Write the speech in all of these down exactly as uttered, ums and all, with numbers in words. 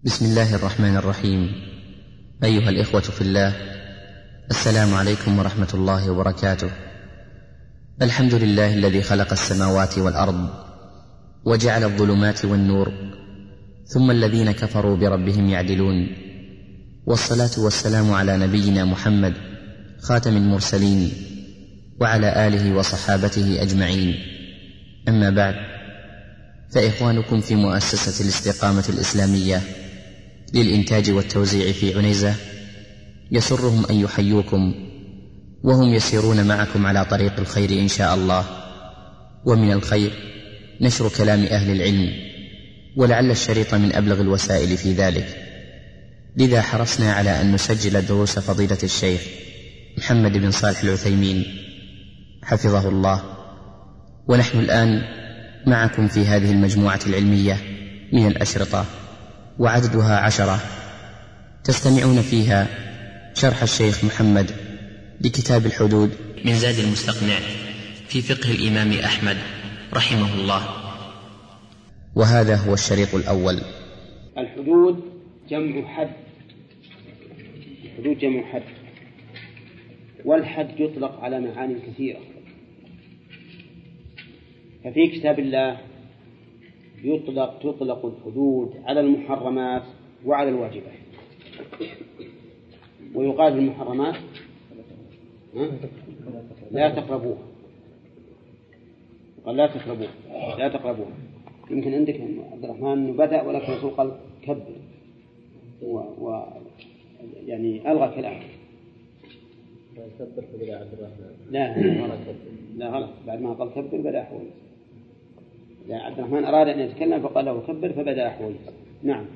بسم الله الرحمن الرحيم. أيها الإخوة في الله، السلام عليكم ورحمة الله وبركاته. الحمد لله الذي خلق السماوات والأرض وجعل الظلمات والنور، ثم الذين كفروا بربهم يعدلون، والصلاة والسلام على نبينا محمد خاتم المرسلين وعلى آله وصحابته أجمعين. أما بعد، فإخوانكم في مؤسسة الاستقامة الإسلامية للإنتاج والتوزيع في عنيزة يسرهم أن يحيوكم، وهم يسيرون معكم على طريق الخير إن شاء الله. ومن الخير نشر كلام أهل العلم، ولعل الشريط من أبلغ الوسائل في ذلك، لذا حرصنا على أن نسجل دروس فضيلة الشيخ محمد بن صالح العثيمين حفظه الله. ونحن الآن معكم في هذه المجموعة العلمية من الأشرطة، وعددها عشرة، تستمعون فيها شرح الشيخ محمد لكتاب الحدود من زاد المستقنع في فقه الإمام أحمد رحمه الله. وهذا هو الشريط الأول. الحدود جمع حد. الحدود جمع حد، والحد يطلق على معاني كثيرة. ففي كتاب الله يطلق تطلق الحدود على المحرمات وعلى الواجبات. ويقال المحرمات لا تقربوها، قال لا تقربوها لا تقربوها. يمكن عندك عبد الرحمن أنه بدأ ولكن الرسول قال كبر، و... و... يعني ألغى كلامه. لا لا غلط، بعد ما قال كبر بدأ حويس. لا، عبد الرحمن أراد أن يتكلم فقال له كبر فبدأ حويس. نعم.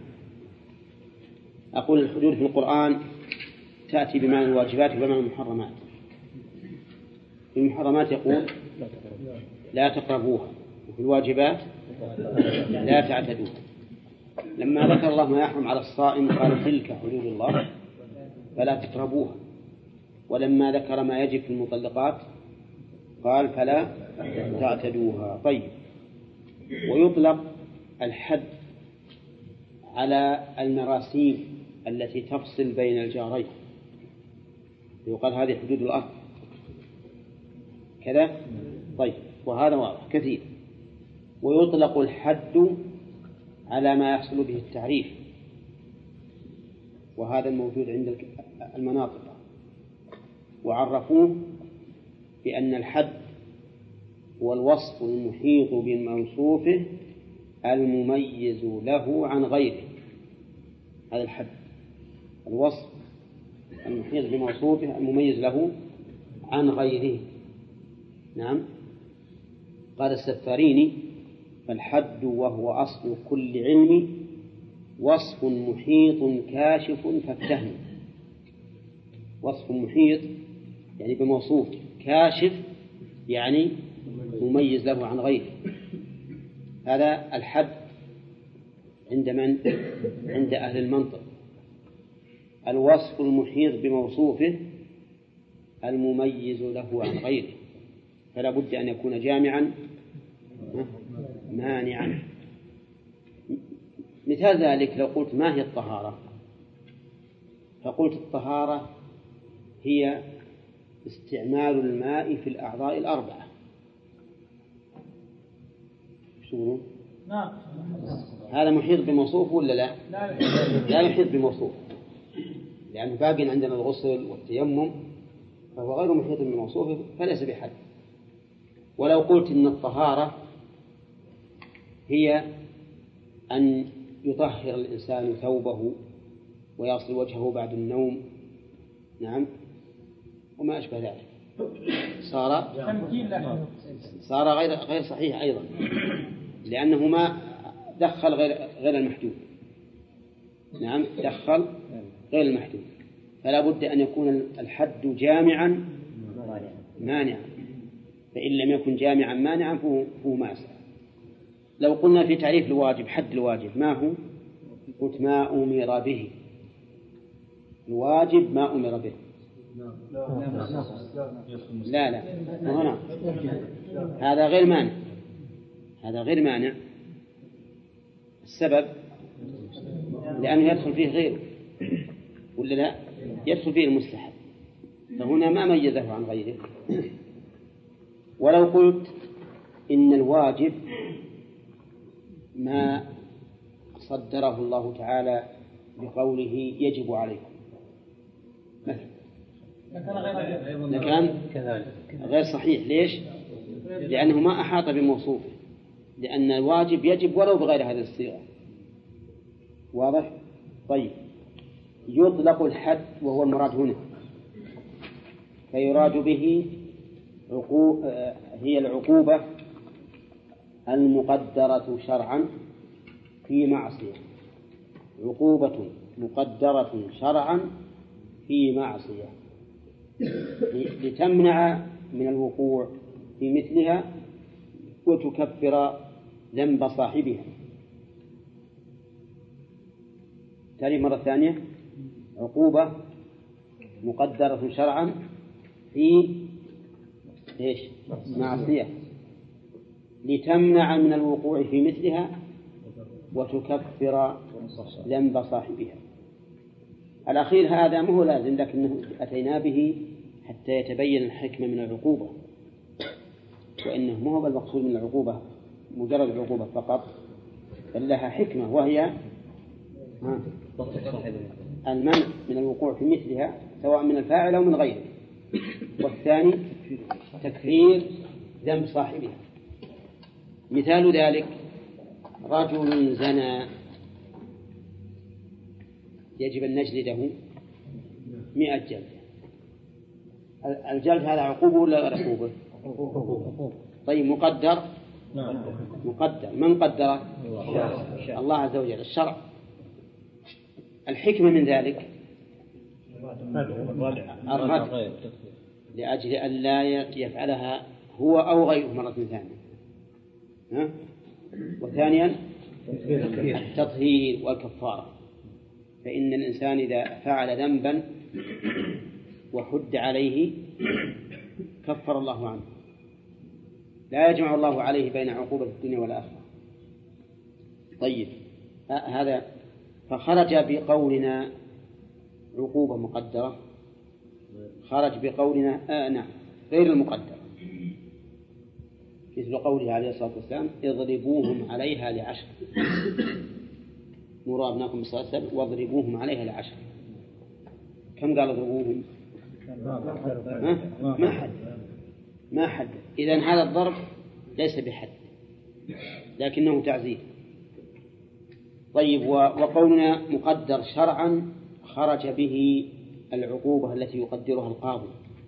أقول الحدود في القرآن تأتي بمعنى الواجبات وبمعنى المحرمات. في المحرمات يقول لا تقربوها، وفي الواجبات لا تعتدوها. لما ذكر الله ما يحرم على الصائم قال تلك حدود الله فلا تقربوها، ولما ذكر ما يجب في المطلقات قال فلا تعتدوها. طيب. ويطلق الحد على المراسيم التي تفصل بين الجارين، يقال هذه حدود الأرض كذا. طيب، وهذا واضح كثير. ويطلق الحد على ما يحصل به التعريف، وهذا الموجود عند المناطق، وعرفوه بأن الحد هو الوصف المحيط بموصوفه المميز له عن غيره. هذا الحد، الوصف المحيط بموصوفه المميز له عن غيره. نعم. قال السفاريني: فالحد وهو أصل كل علم وصف محيط كاشف فافتهم. وصف محيط يعني بموصوف، كاشف يعني مميز له عن غيره. هذا الحد عند من؟ عند أهل المنطق. الوصف المحيط بموصوفه المميز له عن غيره، فلا بد أن يكون جامعا مانعا. مثال ذلك لو قلت ما هي الطهارة، فقلت الطهارة هي استعمال الماء في الأعضاء الأربعة. شو نعم. هذا محيط بموصوف ولا لا؟ لا يحيط بموصوف، لأنه باقي عندنا الغسل والتيمم، فهو غير محيط بموصوفه فليس بحد. ولو قلت إن الطهارة هي أن يطهر الإنسان ثوبه ويغسل وجهه بعد النوم، نعم، وما أشبه ذلك، صار صار غير غير صحيح أيضا، لأنه ما دخل غير غير المحدود. نعم، دخل غير المحدود، فلا بد أن يكون الحد جامعا مانعا، فإن لم يكن جامعا مانعا فهو ماسع. لو قلنا في تعريف الواجب، حد الواجب ما هو؟ قلت ما أمر به. الواجب ما أمر به. لا لا هنا هذا غير مانع، هذا غير مانع. السبب لأنه يدخل فيه غيره ولا لا؟ يدخل فيه المستحب، فهنا ما ميزه عن غيره. ولو قلت إن الواجب ما صدره الله تعالى بقوله يجب عليكم لكان غير صحيح. ليش؟ لأنه ما أحاط بموصوفه، لأن الواجب يجب ولو بغير هذه الصيغة. واضح؟ طيب، يطلق الحد وهو المراد هنا، فيراد به عقوب هي العقوبة المقدرة شرعا في معصية، عقوبة مقدرة شرعا في معصية لتمنع من الوقوع في مثلها وتكفر ذنب صاحبها. تالي مرة ثانية، عقوبة مقدرة شرعا في إيش؟ معصية لتمنع من الوقوع في مثلها وتكفر ذنب صاحبها. الأخير هذا ما هو لازم، لكنه أتينا به حتى يتبين الحكمة من العقوبة، وإنه ما هو المقصود من العقوبة مجرد العقوبة فقط، بل لها حكمة، وهي المنع من الوقوع في مثلها سواء من الفاعل أو من غيره، والثاني تكفير ذنب صاحبها. مثال ذلك رجل زنى يجب أن نجلده مئة جلدة. الجلد هذا عقوبة ولا غير عقوبة؟ طيب، مقدر؟ مقدر. من قدره؟ الله عز وجل، الشرع. الحكمة من ذلك الردع، لأجل أن لا يفعلها هو أو غيره مرة ثانية. ها؟ وثانيا التطهير والكفارة، فإن الإنسان إذا فعل ذنبا وحد عليه كفر الله عنه، لا يجمع الله عليه بين عقوبة الدنيا والآخرة. طيب، هذا فخرج بقولنا عقوبة مقدرة، خرج بقولنا آه نعم غير المقدرة، مثل قوله عليه الصلاة والسلام اضربوهم عليها لعشر، مروا أبناكم بالصلاة واضربوهم عليها لعشر. كم قال اضربوهم؟ ما حد ما حد إذن هذا الضرب ليس بحد لكنه تعزير. طيب، وقولنا مقدر شرعا خرج به العقوبة التي يقدرها القاضي.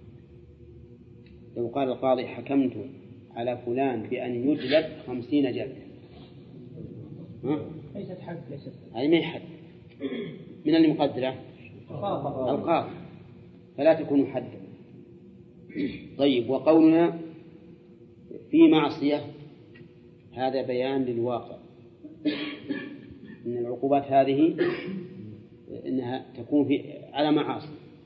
لو قال القاضي حكمت على فلان بأن يجلد خمسين جلدة، ليست حد، ليست هذه ما هي حد. من اللي مقدره؟ القاضي، فلا تكون حدا. طيب، وقولنا في معصية هذا بيان للواقع، إن العقوبات هذه إنها تكون في على معاصي،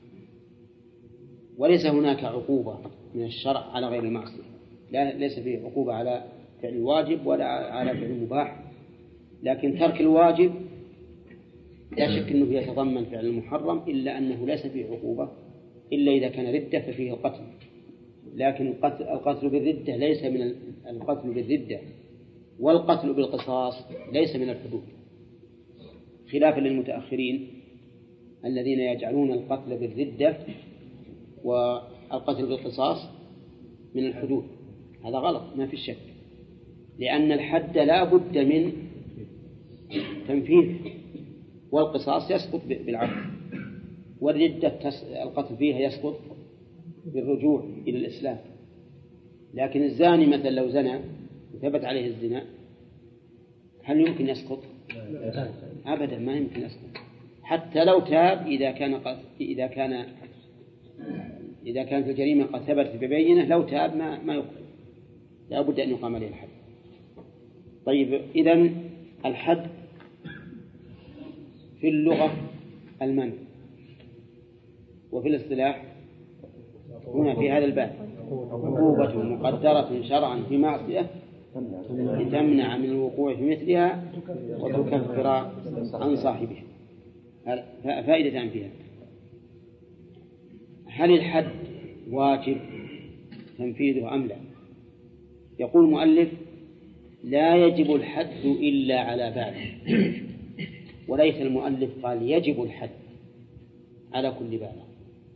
وليس هناك عقوبة من الشرع على غير المعصية. لا، ليس فيه عقوبة على فعل الواجب ولا على فعل المباح، لكن ترك الواجب لا شك أنه يتضمن فعل المحرم، إلا أنه ليس فيه عقوبة إلا إذا كان ردة ففيه القتل. لكن القتل بالردة ليس من القتل بالردة، والقتل بالقصاص ليس من الحدود، خلافا للمتأخرين الذين يجعلون القتل بالردة والقتل بالقصاص من الحدود. هذا غلط ما في شك، لأن الحد لا بد من تنفيذ، والقصاص يسقط بالعفو، والردة القتل فيها يسقط بالرجوع إلى الإسلام. لكن الزاني مثلا لو زنى وثبت عليه الزنا هل يمكن يسقط؟ أبدا ما يمكن يسقط، حتى لو تاب إذا كان قد إذا كان إذا كانت الجريمة قد ثبتت ببينة، لو تاب ما ما يقبل، لا بد أن يقام عليه الحد. طيب، إذن الحد في اللغة المنع، وفي الاصطلاح هنا في هذا الباب عقوبة مقدرة شرعا في معصية لتمنع من الوقوع في مثلها وتكفر عن صاحبها. فائدة فيها. هل الحد واجب تنفيذه أم لا؟ يقول المؤلف: لا يجب الحد إلا على بالغ، وليس المؤلف قال يجب الحد على كل بالغ.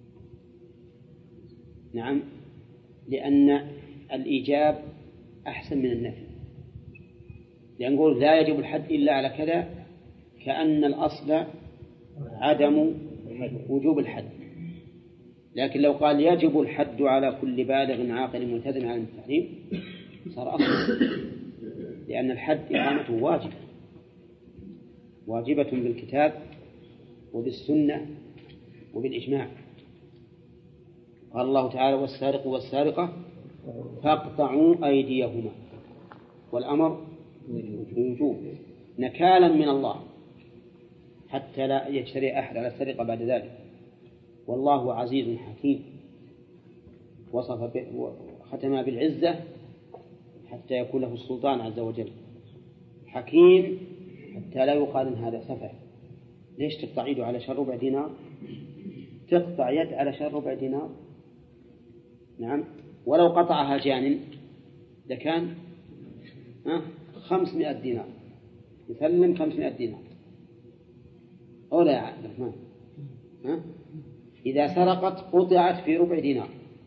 نعم، لأن الإيجاب أحسن من النفي، لأن نقول لا يجب الحد إلا على كذا كأن الأصل عدم وجوب الحد، لكن لو قال يجب الحد على كل بالغ عاقل ملتزم على التحريم صار أصل، لأن الحد إقامته واجبة واجبة بالكتاب وبالسنة وبالإجماع. قال الله تعالى: والسارق والسارقة فاقطعوا أيديهما، والأمر بالوجوب نكالا من الله حتى لا يجترئ أحد على السرقة بعد ذلك. والله عزيز حكيم، وصف ختم بالعزة حتى يكون له السلطان عز وجل. حكيم حتى لا يقال إن هذا سفه. ليش تقطع يده على شر ربع دينار؟ تقطع يد على شر ربع دينار؟ نعم، ولو قطعها جان لكان خمسمائة دينار، يسلم خمسمائة دينار أو لا يا عبد الرحمن؟ ها؟ إذا سرقت قطعت في ربع دينار،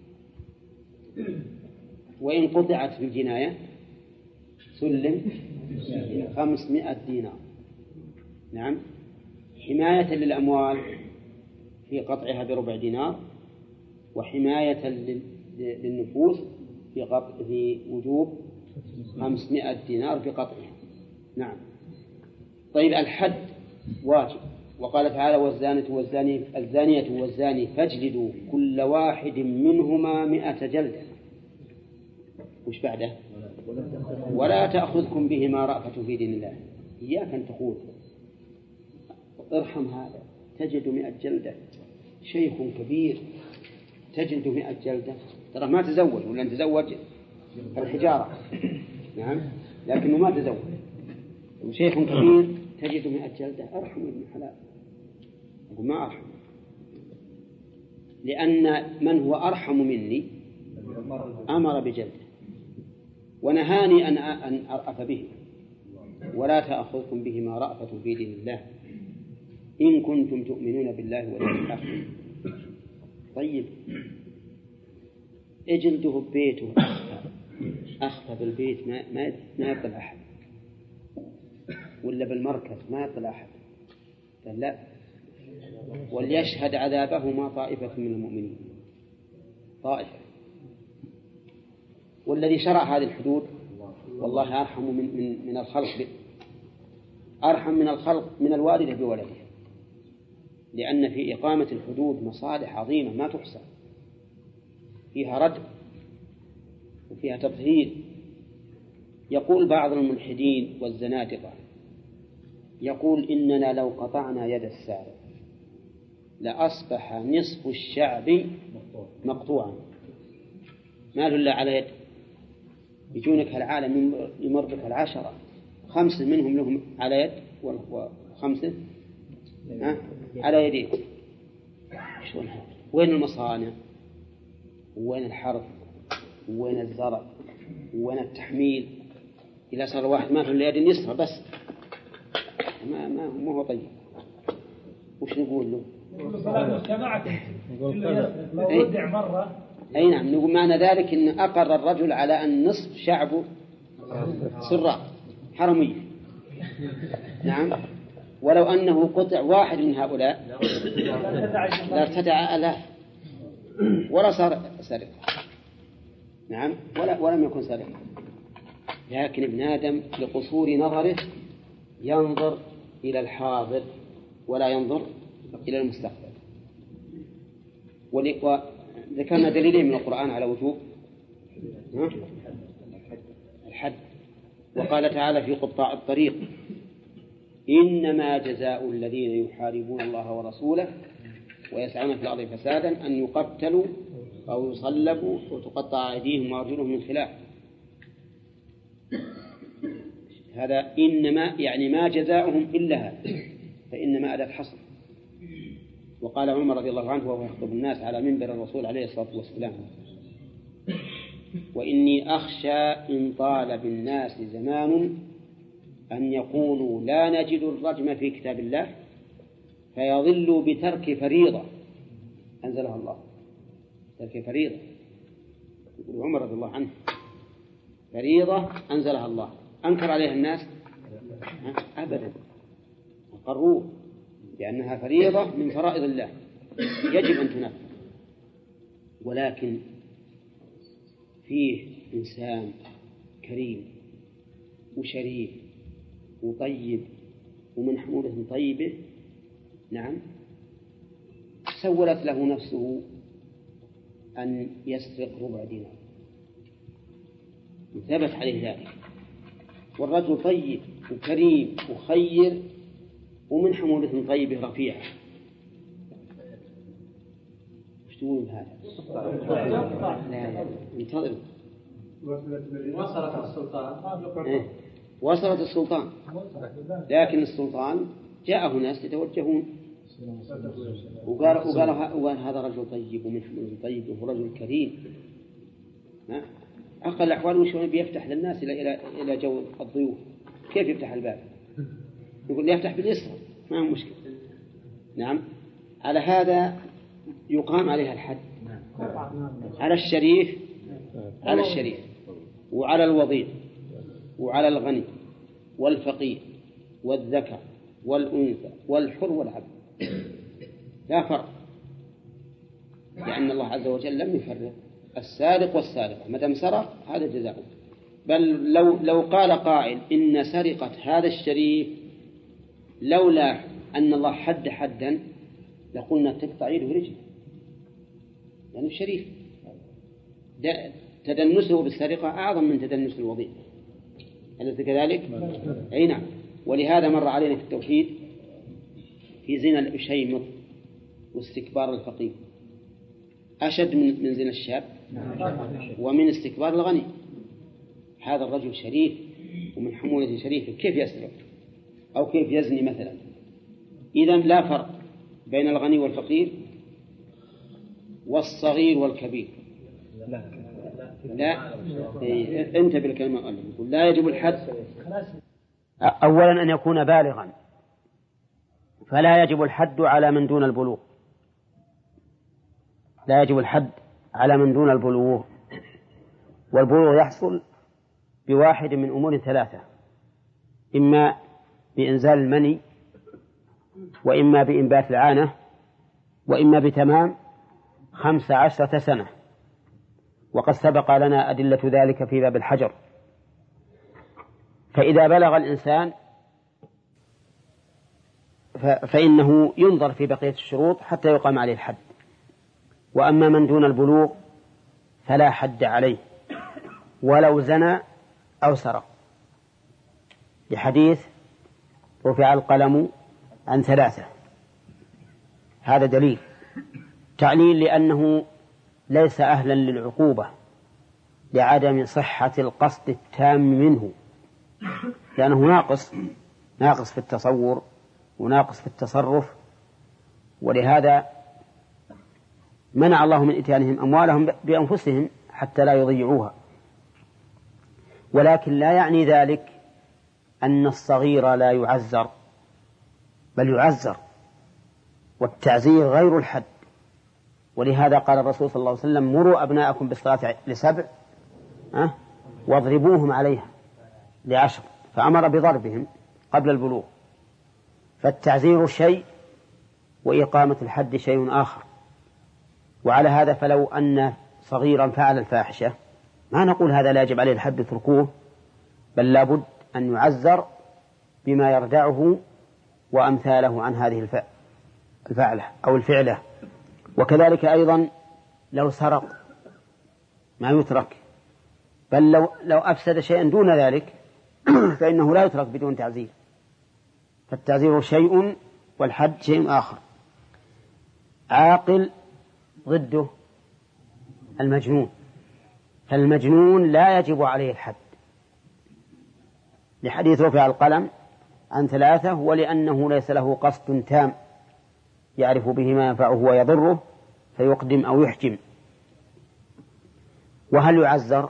وإن قطعت في الجناية سلم خمسمائة دينار. نعم، حماية للأموال في قطعها بربع دينار، وحماية للنفوس في في وجوب خمسمائة دينار في قطعها. نعم. طيب، الحد واجب، وقال تعالى: والزانية والزاني الزانية والزاني فاجلدوا كل واحد منهما مئة جلدة. وش بعده؟ ولا تأخذكم بهما رأفة في دين الله. إياك أن تقول ارحم هذا تجد مئة جلدة، شيخ كبير تجد مئة جلدة، ترى ما تزوج، ولا تزوج الحجارة. نعم، لكنه ما تزوج، وشيخ كبير تجد مئة جلدة، أرحم ابن حلال. أقول ما أرحم، لأن من هو أرحم مني أمر بجلده ونهاني أن أن أرأف به. ولا تأخذكم بهما رأفة في دين الله إن كنتم تؤمنون بالله واليوم الآخر. طيب، اجلده ببيته أخفى بالبيت ما ما ما يطلع أحد، ولا بالمركز ما يطلع أحد، قال لا، وليشهد عذابهما طائفة من المؤمنين. طائفة. والذي شرع هذه الحدود والله أرحم من من من الخلق، أرحم من الخلق من الوالدة بولدها، لأن في إقامة الحدود مصالح عظيمة ما تحصى، فيها ردع وفيها تطهير. يقول بعض الملحدين والزنادقة، يقول: إننا لو قطعنا يد السارق لأصبح نصف الشعب مقطوعا، ما له إلا على يد. يجونك هالعالم يمر بك العشرة، خمسة منهم لهم على يد وخمسة على يدين. شلون هذا؟ وين المصانع؟ وين الحرث؟ وين الزرع؟ وين التحميل؟ إذا صار واحد ما في إلا يد يسرى بس، ما ما ما هو طيب. وش نقول له؟ ودع مرة. أي نعم، نقول معنى ذلك إن أقر الرجل على أن نصف شعبه سراء حرمية. نعم، ولو أنه قطع واحد من هؤلاء لارتدع آلاف ولا صار سرق. نعم، ولا ولم يكن سرق. لكن ابن آدم لقصور نظره ينظر إلى الحاضر ولا ينظر إلى المستقبل. وذكرنا دليلين من القرآن على وجوب الحد. وقال تعالى في قطاع الطريق: إنما جزاء الذين يحاربون الله ورسوله ويسعون في الأرض فسادا أن يقتلوا أو يصلبوا وتقطع أيديهم وأرجلهم من خلاف. هذا إنما يعني ما جزاؤهم إلا هذا، فإنما أداة حصر. وقال عمر رضي الله عنه وهو يخطب الناس على منبر الرسول عليه الصلاة والسلام: وإني أخشى إن طال بالناس زمان أن يقولوا لا نجد الرجم في كتاب الله فيضلوا بترك فريضة أنزلها الله. ترك فريضة، يقول عمر رضي الله عنه، فريضة أنزلها الله أنكر عليها الناس؟ أبدا، أقروه بأنها فريضة من فرائض الله يجب أن تنفذ. ولكن فيه إنسان كريم وشريف وطيب ومن حمولة طيبة، نعم، سولت له نفسه أن يسرق ربع دينار، ثبت عليه ذلك، والرجل طيب وكريم وخير ومن حمولة طيبة رفيعة. وش تقول بهذا؟ لا انتظر. وصلت السلطان إيه؟ وصلت السلطان، لكن السلطان جاءه ناس يتوجهون وقال, وقال, وقال هذا رجل طيب ومن حمولة طيب وهو رجل كريم. أقل الأحوال وش بيفتح للناس إلى إلى إلى جو الضيوف؟ كيف يفتح الباب؟ يقول لي يفتح باليسرى، ما هو مشكلة. نعم، على هذا يقام عليها الحد، على الشريف، على الشريف وعلى الوضيع وعلى الغني والفقير والذكر والأنثى والحر والعبد، لا فرق، لأن الله عز وجل لم يفرق. السارق والسارقة ما دام سرق هذا جزاؤه. بل لو لو قال قائل إن سرقة هذا الشريف لولا أن الله حد حدا لقلنا تقطع يده ورجله، لأنه الشريف تدنسه بالسرقة أعظم من تدنس الوضيع، أليس كذلك؟ أي نعم. ولهذا مر علينا في التوحيد في زنا الأشيمط واستكبار الفقير أشد من من زنا الشاب ومن استكبار الغني. هذا الرجل شريف ومن حمولة شريف، كيف يسرق أو كيف يزني مثلا؟ إذن لا فرق بين الغني والفقير والصغير والكبير. لا, لا. انت بالكلمة قال يقول لا يجب الحد. أولا أن يكون بالغا، فلا يجب الحد على من دون البلوغ، لا يجب الحد على من دون البلوغ. والبلوغ يحصل بواحد من أمور ثلاثة: إما بإنزال المني، وإما بإنبات العانة، وإما بتمام خمس عشرة سنة، وقد سبق لنا أدلة ذلك في باب الحجر. فإذا بلغ الإنسان فإنه ينظر في بقية الشروط حتى يقام عليه الحد. وأما من دون البلوغ فلا حد عليه ولو زنى أو سرق، لحديث رفع القلم عن ثلاثة. هذا دليل تعليل لأنه ليس أهلا للعقوبة لعدم صحة القصد التام منه، لأنه ناقص ناقص في التصور وناقص في التصرف، ولهذا منع الله من إتيانهم أموالهم بأنفسهم حتى لا يضيعوها. ولكن لا يعني ذلك أن الصغير لا يعزر، بل يعزر، والتعزير غير الحد. ولهذا قال الرسول صلى الله عليه وسلم: مروا أبناءكم بالصلاة لسبع أه؟ واضربوهم عليها لعشر، فأمر بضربهم قبل البلوغ. فالتعزير شيء وإقامة الحد شيء آخر. وعلى هذا فلو أن صغيرا فعل الفاحشة ما نقول هذا لا يجب عليه الحد اتركوه، بل لابد أن يعزر بما يردعه وأمثاله عن هذه الفعلة أو الفعلة. وكذلك أيضا لو سرق ما يترك، بل لو, لو أفسد شيئا دون ذلك فإنه لا يترك بدون تعزير. فالتعزير شيء والحد شيء آخر. عاقل ضده المجنون، فالمجنون لا يجب عليه الحد لحديث رفع القلم عن ثلاثة، ولأنه ليس له قصد تام يعرف به ما ينفعه ويضره فيقدم أو يحجم. وهل يعذر؟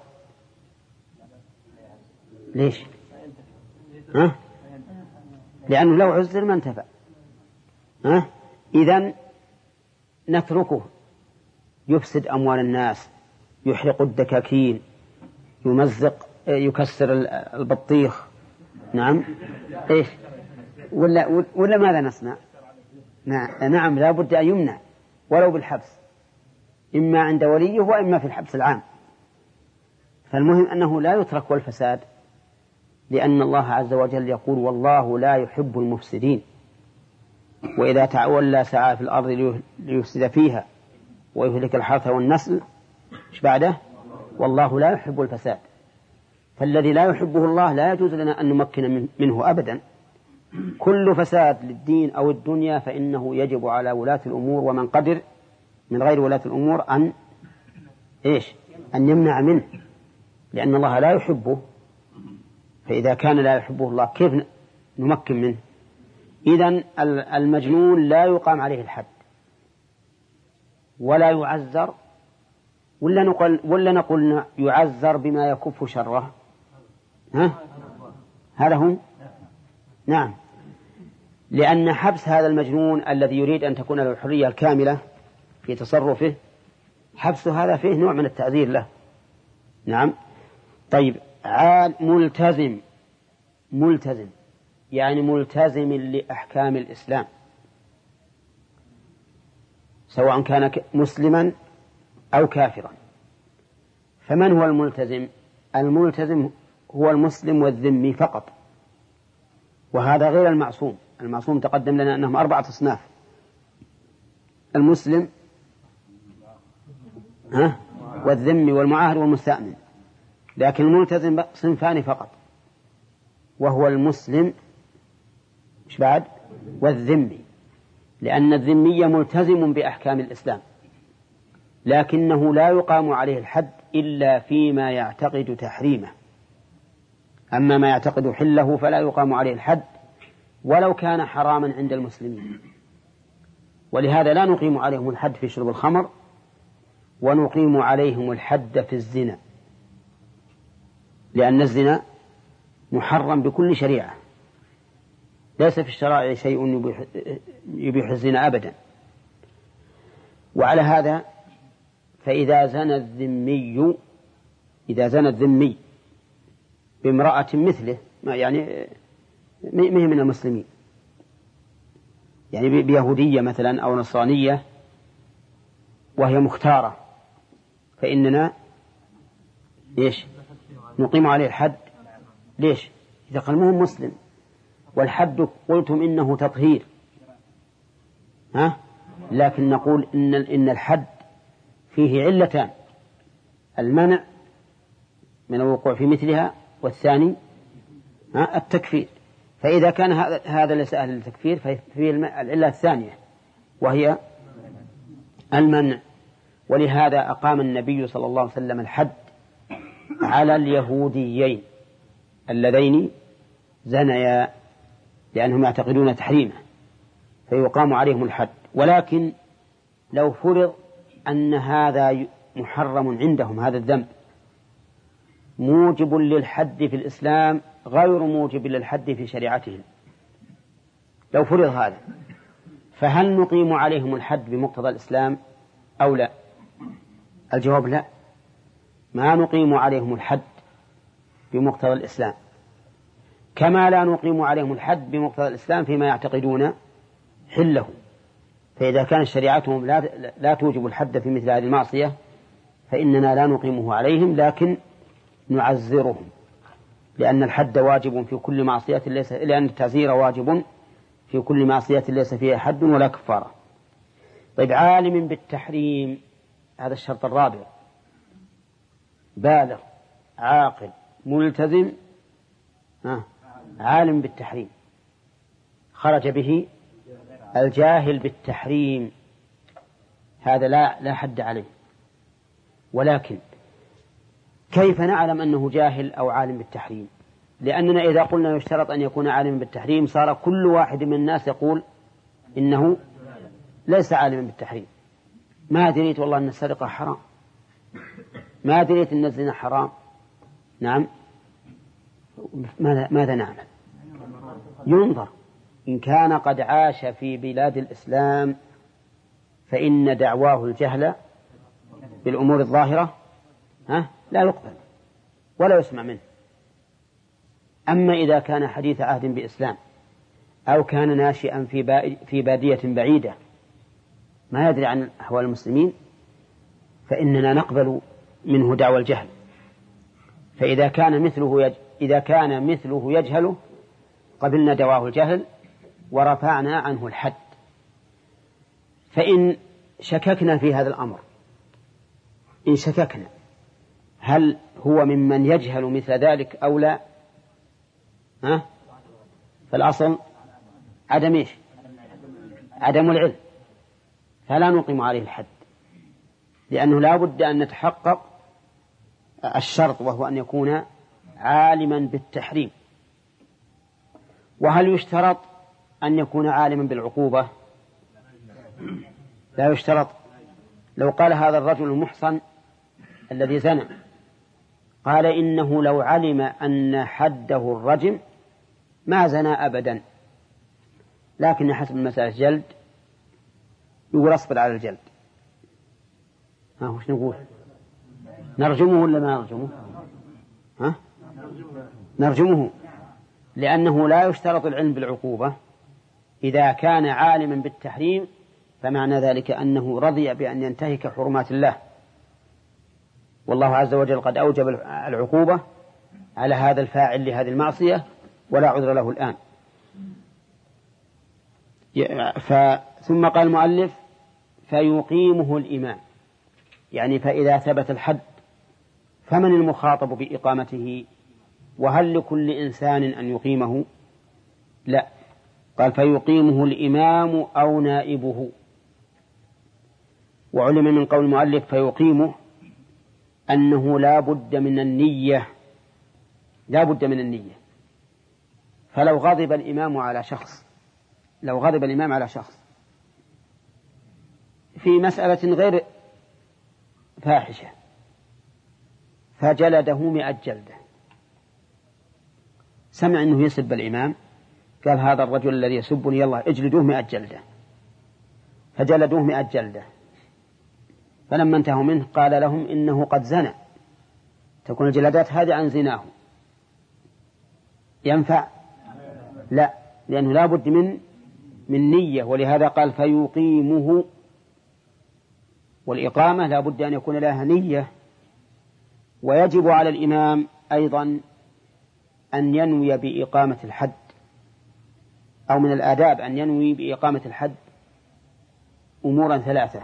ليش؟ ها؟ لأنه لو عذر ما انتفع. ها؟ إذن نتركه يفسد أموال الناس، يحرق الدكاكين، يمزق، يكسر البطيخ. نعم. إيش؟ ولا ولا ماذا نصنع؟ نعم، لا بد أن يمنع ولو بالحبس، إما عند وليه وإما في الحبس العام. فالمهم أنه لا يترك والفساد، لأن الله عز وجل يقول والله لا يحب المفسدين، وإذا تولى سعى في الأرض ليفسد فيها ويهلك الحرث والنسل إيش بعده؟ والله لا يحب الفساد. فالذي لا يحبه الله لا يجوز لنا أن نمكن منه أبدا. كل فساد للدين أو الدنيا فإنه يجب على ولاة الأمور ومن قدر من غير ولاة الأمور أن إيش؟ أن يمنع منه، لأن الله لا يحبه. فإذا كان لا يحبه الله كيف نمكن منه؟ إذن المجنون لا يقام عليه الحد ولا يعذر، ولا نقول, ولا نقول يعذر بما يكف شره. ها؟ هذا هو؟ نعم، لأن حبس هذا المجنون الذي يريد أن تكون له الحرية الكاملة في تصرفه، حبس هذا فيه نوع من التعذير له. نعم. طيب، عال ملتزم، ملتزم يعني ملتزم لأحكام الإسلام، سواء كان مسلما أو كافرا. فمن هو الملتزم؟ الملتزم هو المسلم والذمي فقط، وهذا غير المعصوم. المعصوم تقدم لنا أنهم أربعة أصناف: المسلم ها والذمي والمعاهد والمستأمن. لكن الملتزم صنفان فقط، وهو المسلم إيش بعد؟ والذمي، لأن الذمي ملتزم بأحكام الإسلام لكنه لا يقام عليه الحد إلا فيما يعتقد تحريمه، أما ما يعتقد حله فلا يقام عليه الحد ولو كان حراما عند المسلمين. ولهذا لا نقيم عليهم الحد في شرب الخمر، ونقيم عليهم الحد في الزنا، لأن الزنا محرم بكل شريعة، ليس في الشرائع شيء يبيح, يبيح الزنا أبدا. وعلى هذا فإذا زنى الذمي إذا زنى الذمي بامرأة مثله، يعني مه من المسلمين، يعني بيهودية مثلا أو نصرانية وهي مختارة، فإننا إيش؟ نقيم عليه الحد. ليش؟ إذا قلمهم مسلم، والحد قلتم إنه تطهير، ها؟ لكن نقول إن إن الحد فيه علتان: المنع من الوقوع في مثلها، والثاني ها التكفير. فإذا كان هذا ليس أهل التكفير ففيه العلة الثانية وهي المنع. ولهذا أقام النبي صلى الله عليه وسلم الحد على اليهوديين اللذين زنيا، لأنهم يعتقدون تحريمه فيقام عليهم الحد. ولكن لو فرض أن هذا محرم عندهم، هذا الذنب موجب للحد في الإسلام غير موجب للحد في شريعتهم، لو فرض هذا، فهل نقيم عليهم الحد بمقتضى الإسلام أو لا؟ الجواب لا، ما نقيم عليهم الحد بمقتضى الإسلام، كما لا نقيم عليهم الحد بمقتضى الإسلام فيما يعتقدون حله. فإذا كانت شريعتهم لا, لا توجب الحد في مثل هذه المعصية فإننا لا نقيمه عليهم، لكن نعزرهم، لأن الحد واجب في كل معصية ليس لأن التعزير واجب في كل معصية ليس فيها حد ولا كفارة. طيب، عالم بالتحريم، هذا الشرط الرابع: بالغ عاقل ملتزم آه. عالم بالتحريم. خرج به الجاهل بالتحريم، هذا لا لا حد عليه. ولكن كيف نعلم أنه جاهل أو عالم بالتحريم؟ لأننا إذا قلنا يشترط أن يكون عالم بالتحريم صار كل واحد من الناس يقول إنه ليس عالما بالتحريم، ما دريت والله أن السرقة حرام، ما دريت أن الزنا حرام، نعم، ماذا, ماذا نعمل؟ ينظر. إن كان قد عاش في بلاد الإسلام فإن دعواه الجهل بالأمور الظاهرة ها لا يقبل ولا يسمع منه. أما إذا كان حديث عهد بإسلام أو كان ناشئا في في بادية بعيدة ما يدري عن أحوال المسلمين فإننا نقبل منه دعوى الجهل. فإذا كان مثله يج... إذا كان مثله يجهله قبلنا دعواه الجهل ورفعنا عنه الحد. فإن شككنا في هذا الأمر، إن شككنا هل هو ممن يجهل مثل ذلك أو لا، ها؟ فالأصل عدم إيش؟ عدم العلم، فلا نقيم عليه الحد، لأنه لا بد أن نتحقق الشرط وهو أن يكون عالما بالتحريم. وهل يشترط أن يكون عالما بالعقوبة؟ لا يشترط. لو قال هذا الرجل المحصن الذي زنى قال إنه لو علم أن حده الرجم ما زنى أبدا، لكن حسب المسألة جلد، يقول أصبر على الجلد. ها وش نقول؟ نرجمه ولا ما نرجمه؟ ها؟ نرجمه، لأنه لا يشترط العلم بالعقوبة. إذا كان عالما بالتحريم فمعنى ذلك أنه رضي بأن ينتهك حرمات الله، والله عز وجل قد أوجب العقوبة على هذا الفاعل لهذه المعصية ولا عذر له الآن. ثم قال المؤلف فيقيمه الإمام، يعني فإذا ثبت الحد فمن المخاطب بإقامته؟ وهل لكل إنسان أن يقيمه؟ لا، قال فيقيمه الإمام أو نائبه. وعلم من قول المؤلف فيقيمه أنه لا بد من النية، لا بد من النية. فلو غضب الإمام على شخص لو غضب الإمام على شخص في مسألة غير فاحشة فجلده مئة جلدة، سمع أنه يسب الإمام قال هذا الرجل الذي يسبني يلا اجلدوه مئة جلدة، فجلدوه مئة جلدة. فلما انتهوا منه قال لهم إنه قد زنى، تكون الجلدات هذه عن زناه، ينفع؟ لا، لأنه لا بد من من نية، ولهذا قال فيقيمه، والإقامة لا بد أن يكون لها نية. ويجب على الإمام أيضا أن ينوي بإقامة الحد، أو من الآداب أن ينوي بإقامة الحد أمورا ثلاثة.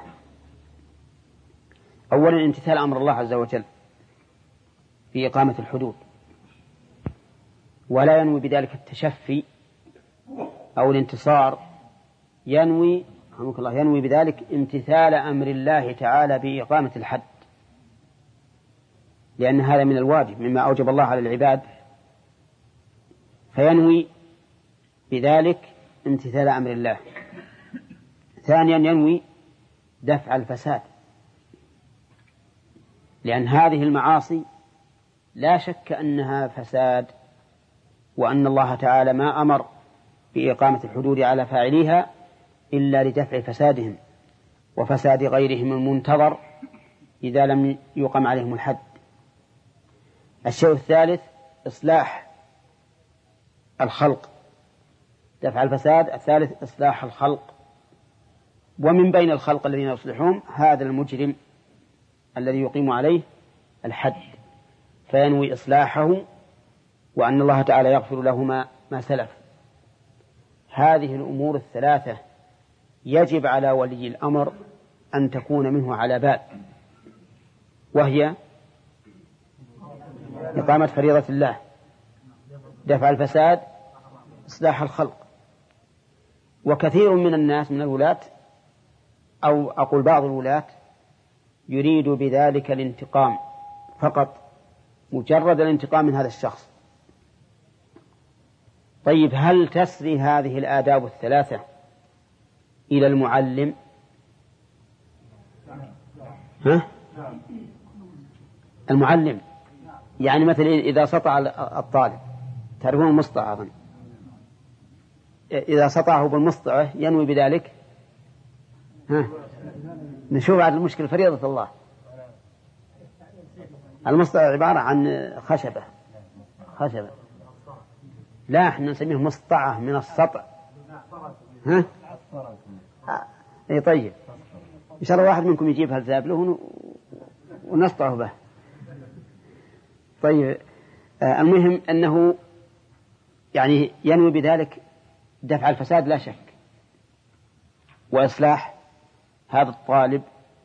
أولا امتثال أمر الله عز وجل في إقامة الحدود، ولا ينوي بذلك التشفي أو الانتصار، ينوي رحمك الله ينوي بذلك امتثال أمر الله تعالى بإقامة الحد، لأن هذا من الواجب مما أوجب الله على العباد، فينوي بذلك امتثال أمر الله. ثانيا ينوي دفع الفساد، لأن هذه المعاصي لا شك أنها فساد، وأن الله تعالى ما أمر بإقامة الحدود على فاعليها إلا لدفع فسادهم وفساد غيرهم المنتظر إذا لم يقم عليهم الحد. الشيء الثالث إصلاح الخلق، دفع الفساد. الثالث إصلاح الخلق، ومن بين الخلق الذين يصلحون هذا المجرم الذي يقيم عليه الحد، فينوي إصلاحه وأن الله تعالى يغفر له ما, ما سلف. هذه الأمور الثلاثة يجب على ولي الأمر أن تكون منه على بال، وهي إقامة فريضة الله، دفع الفساد، إصلاح الخلق. وكثير من الناس من الولاة أو أقول بعض الولاة يريد بذلك الانتقام فقط، مجرد الانتقام من هذا الشخص. طيب هل تسري هذه الآداب الثلاثة إلى المعلم ها؟ المعلم، يعني مثلا إذا سطع الطالب، تعرفون المسطع أظن، إذا سطعه بالمسطعة ينوي بذلك، ها؟ نشوف عاد المشكلة فريضة الله. المسطع عبارة عن خشبة خشبة لا احنا نسميه مسطعة من السطع. ها؟ اي طيب، ان شاء الله واحد منكم يجيب هالذاب له ونسطعه به. طيب آه المهم انه يعني ينوي بذلك دفع الفساد لا شك، واصلاح هذا الطالب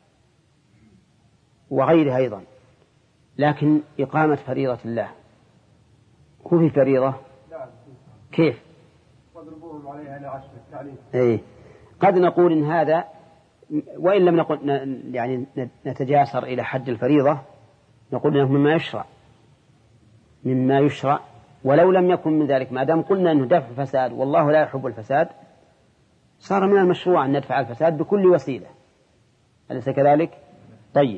وغيره ايضا، لكن اقامة فريضة الله هو في فريضة كيف؟ ايه قد نقول إن هذا، وإن لم نقل يعني نتجاسر إلى حد الفريضة، نقول إنه مما يشرع مما يشرع ولو لم يكن من ذلك، ما دام قلنا أنه دفع الفساد والله لا يحب الفساد، صار من المشروع أن ندفع الفساد بكل وسيلة، أليس كذلك؟ طيب،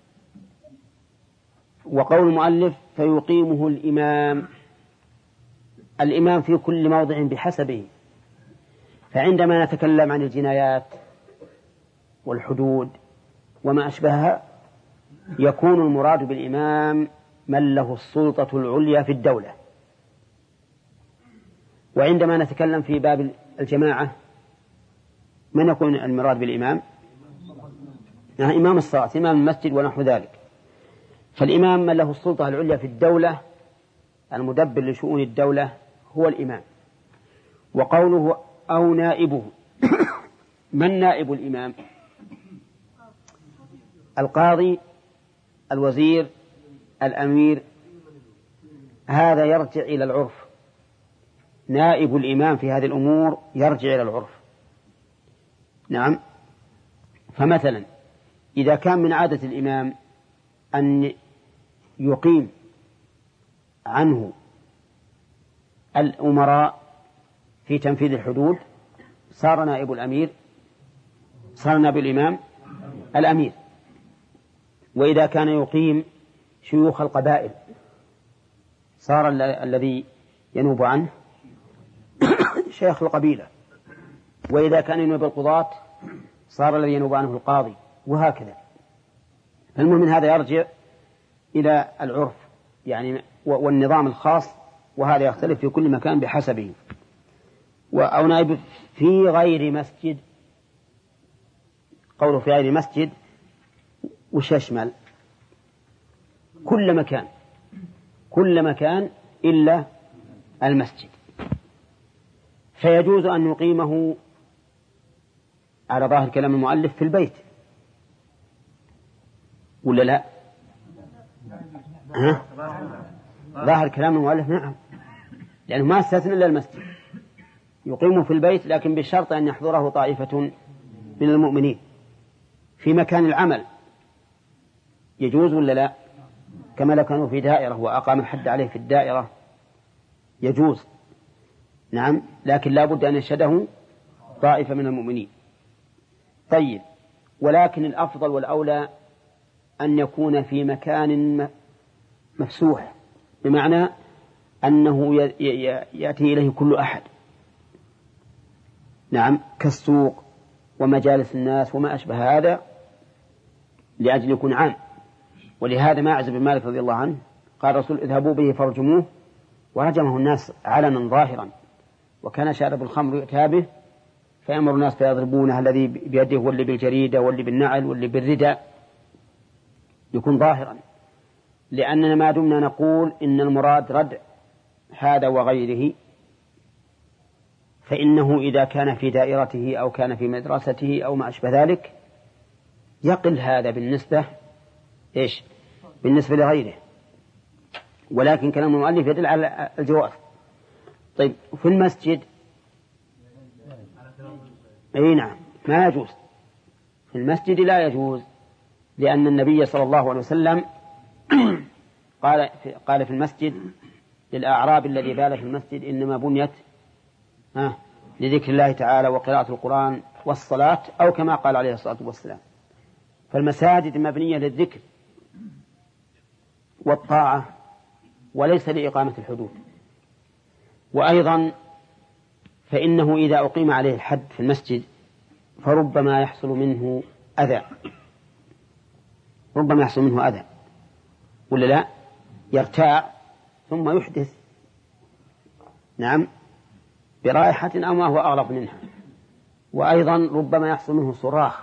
وقول المؤلف فيقيمه الإمام، الإمام في كل موضع بحسبه. فعندما نتكلم عن الجنايات والحدود وما أشبهها يكون المراد بالإمام من له السلطة العليا في الدولة. وعندما نتكلم في باب الجماعة من يكون المراد بالإمام؟ يعني إمام الصلاة، إمام المسجد ونحو ذلك. فالإمام من له السلطة العليا في الدولة المدبر لشؤون الدولة هو الإمام. وقوله أو نائبه من نائب الإمام؟ القاضي، الوزير، الأمير، هذا يرجع إلى العرف. نائب الإمام في هذه الأمور يرجع إلى العرف. نعم. فمثلا إذا كان من عادة الإمام أن يقيم عنه الأمراء في تنفيذ الحدود، صار نائب الأمير صار نائب الإمام الأمير. وإذا كان يقيم شيوخ القبائل صار الذي ينوب عنه شيخ القبيلة. وإذا كان ينوب القضاة صار الذي ينوب عنه القاضي، وهكذا. المهم من هذا يرجع إلى العرف يعني والنظام الخاص، وهذا يختلف في كل مكان بحسبه. أو نائب في غير مسجد، قوله في غير مسجد وش يشمل؟ كل مكان كل مكان إلا المسجد. فيجوز أن نقيمه على ظاهر كلام المؤلف في البيت ولا لا؟ ها؟ ظاهر كلام المؤلف نعم، لأنه ما استثنى إلا المسجد. يقيم في البيت لكن بشرط أن يحضره طائفة من المؤمنين. في مكان العمل يجوز ولا لا؟ كما لو كانوا في دائرة وأقام الحد عليه في الدائرة يجوز، نعم، لكن لا بد أن يشهده طائفة من المؤمنين. طيب، ولكن الأفضل والأولى أن يكون في مكان مفسوح، بمعنى أنه يأتي إليه كل أحد، نعم، كالسوق ومجالس الناس وما أشبه هذا، لأجل يكون عام. ولهذا ما عز بن مالك رضي الله عنه قال الرسول اذهبوا به فارجموه، ورجمه الناس علنا ظاهرا. وكان شارب الخمر يؤتى به فيأمر الناس فيضربونه، الذي بيده واللي بالجريدة واللي بالنعل واللي بالرداء، يكون ظاهرا. لأننا ما دمنا نقول إن المراد ردع هذا وغيره، فإنه إذا كان في دائرته أو كان في مدرسته أو ما أشبه ذلك يقل هذا بالنسبة إيش؟ بالنسبة لغيره. ولكن كلام المؤلف يدل على الجواز. طيب، في المسجد أي نعم ما يجوز، في المسجد لا يجوز، لأن النبي صلى الله عليه وسلم قال في, قال في المسجد للأعراب الذي بال في المسجد إنما بنيت آه لذكر الله تعالى وقراءة القرآن والصلاة، أو كما قال عليه الصلاة والسلام. فالمساجد مبنية للذكر والطاعة وليس لإقامة الحدود. وأيضا فإنه إذا أقيم عليه الحد في المسجد فربما يحصل منه أذى، ربما يحصل منه أذى ولا لا، يرتاع ثم يحدث، نعم، برائحة أو ما هو أغلب منها. وأيضا ربما يحصل منه صراخ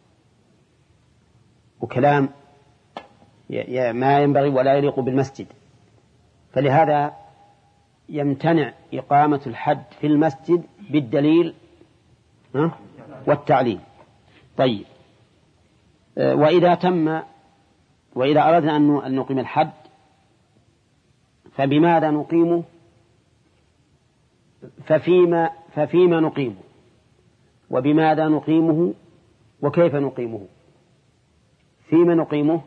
وكلام ما ينبغي ولا يليق بالمسجد، فلهذا يمتنع إقامة الحد في المسجد بالدليل والتعليم. طيب، وإذا تم وإذا أردنا أن نقيم الحد فبماذا نقيمه؟ ففيما, ففيما نقيمه، وبماذا نقيمه، وكيف نقيمه. فيما نقيمه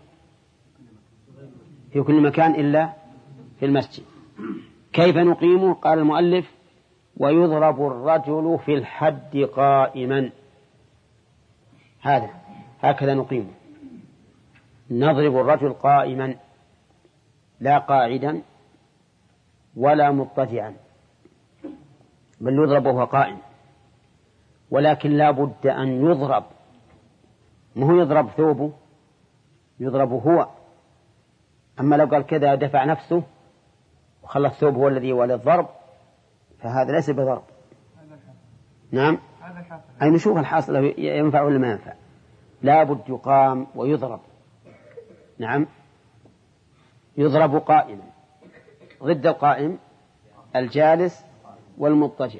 في كل مكان إلا في المسجد. كيف نقيمه؟ قال المؤلف: ويضرب الرجل في الحد قائما. هذا هكذا نقيمه، نضرب الرجل قائما لا قاعدا ولا مضطجعا، بل يضرب وهو قائم. ولكن لا بد أن يضرب، ما هو يضرب ثوبه، يضرب هو. أما لو قال كذا دفع نفسه وخلى الثوب هو الذي يولي الضرب فهذا ليس بضرب. نعم، أي نشوف الحاصل ينفع ولا ما ينفع. لا بد يقام ويضرب. نعم، يضرب قائما، ضد القائم الجالس والمضطجع،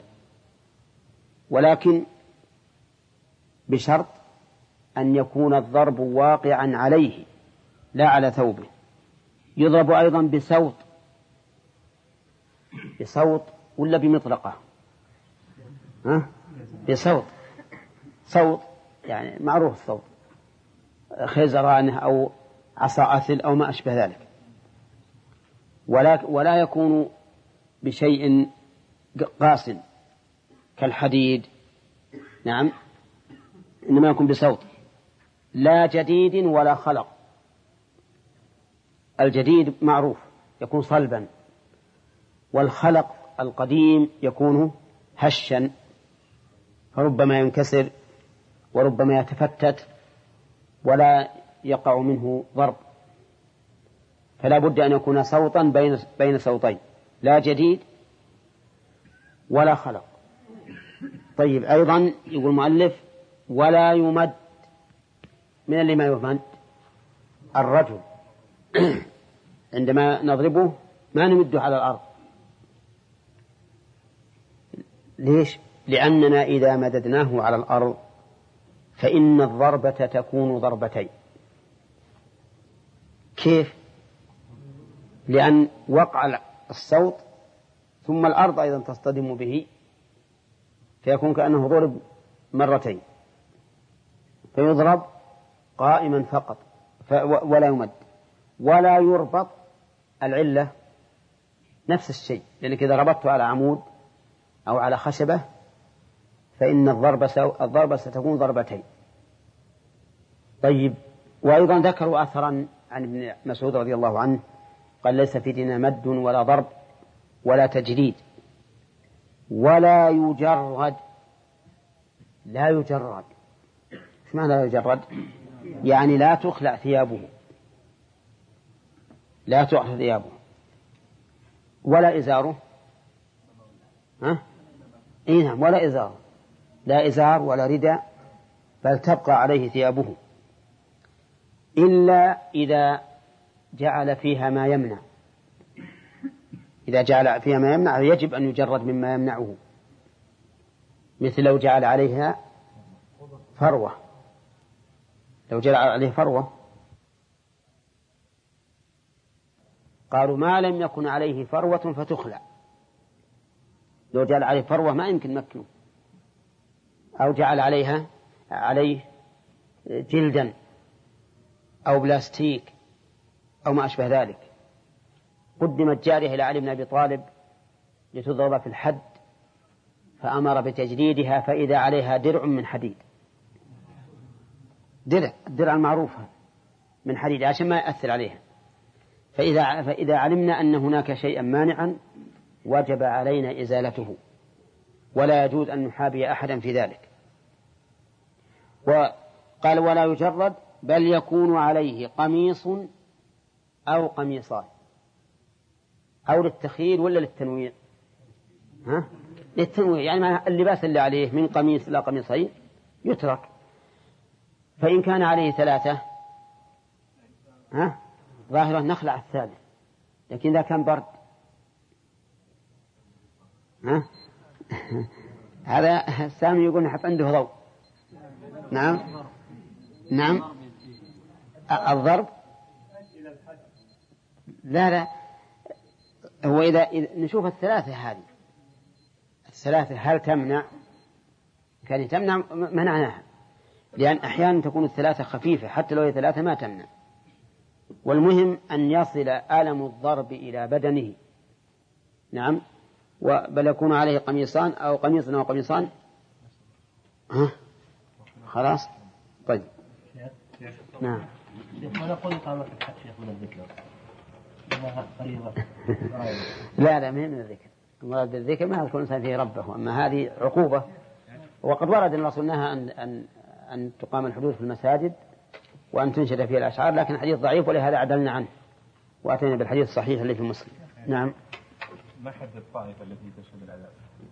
ولكن بشرط أن يكون الضرب واقعا عليه لا على ثوبه. يضرب أيضا بصوت، بصوت ولا بمطرقة؟ ها؟ بصوت، صوت يعني معروف الصوت، خيزرانه أو عصا أثل أو ما أشبه ذلك. ولا, ولا يكون بشيء قاس كالحديد، نعم، إنما يكون بصوت، لا جديد ولا خلق. الجديد معروف يكون صلبا، والخلق القديم يكون هشا، فربما ينكسر وربما يتفتت ولا يقع منه ضرب. فلا بد أن يكون صوتا بين بين صوتين، لا جديد ولا خلق. طيب، أيضا يقول المؤلف: ولا يمد. من اللي ما يمد؟ الرجل عندما نضربه ما نمده على الأرض. ليش؟ لأننا إذا مددناه على الأرض فإن الضربة تكون ضربتين. كيف؟ لأن وقع الصوت ثم الأرض أيضا تصطدم به فيكون كأنه ضرب مرتين، فيضرب قائما فقط ولا يمد ولا يربط. العلة نفس الشيء، لأنك إذا ربطته على عمود أو على خشبة فإن الضربة, سو... الضربة ستكون ضربتين. طيب، وأيضا ذكروا أثرا عن ابن مسعود رضي الله عنه قال: ليس في ديننا مد ولا ضرب ولا تجريد ولا يجرد. لا يجرد، ايش معنى لا يجرد؟ يعني لا تخلع ثيابه، لا تخلع ثيابه ولا إزاره. ها؟ إيه نعم، ولا إزار، لا إزار ولا رداء، بل تبقى عليه ثيابه، إلا إذا جعل فيها ما يمنع. إذا جعل فيها ما يمنع يجب أن يجرد مما يمنعه، مثل لو جعل عليها فروة، لو جعل عليه فروة قالوا ما لم يكن عليه فروة فتخلع. لو جعل عليه فروة ما يمكن مكنه، أو جعل عليها عليه جلدا أو بلاستيك أو ما أشبه ذلك. قدمت جارية إلى علي بن أبي طالب لتضرب في الحد فأمر بتجريدها، فإذا عليها درع من حديد، درع الدرع المعروفة من حديد عشان ما يأثر عليها. فإذا, فإذا علمنا أن هناك شيئا مانعا وجب علينا إزالته، ولا يجوز أن نحابي أحدا في ذلك. وقال ولا يجرد بل يكون عليه قميص أو قميصان، أو للتخيير ولا للتنويع؟ ها؟ للتنويع، يعني اللباس اللي عليه من قميص إلى قميصين يترك. فإن كان عليه ثلاثة ها ظاهرة نخلع الثالث، لكن إذا كان برد ها هذا سامي يقول نحط عنده ضوء. نعم نعم الضرب لا لا هو إذا, إذا نشوف الثلاثة هذه الثلاثة هل تمنع؟ كان تمنع منعناها، لأن أحيانا تكون الثلاثة خفيفة حتى لو هي ثلاثة ما تمنع. والمهم أن يصل ألم الضرب إلى بدنه. نعم بل يكون عليه قميصان أو قميص أو قميصان. ها خلاص طيب نعم. ونقول قامت الحق شيخ من الذكر إنها فريضة. لا لا ما هي من الذكر، المراد بالذكر ما يذكر الإنسان فيه ربه، أما هذه عقوبة. وقد ورد أن الرسول نهى أن, أن, أن تقام الحدود في المساجد وأن تنشد فيها الأشعار، لكن الحديث ضعيف ولهذا عدلنا عنه وأتينا بالحديث الصحيح الذي في مسلم. نعم. ما حد الطائفة التي تشهد العذاب؟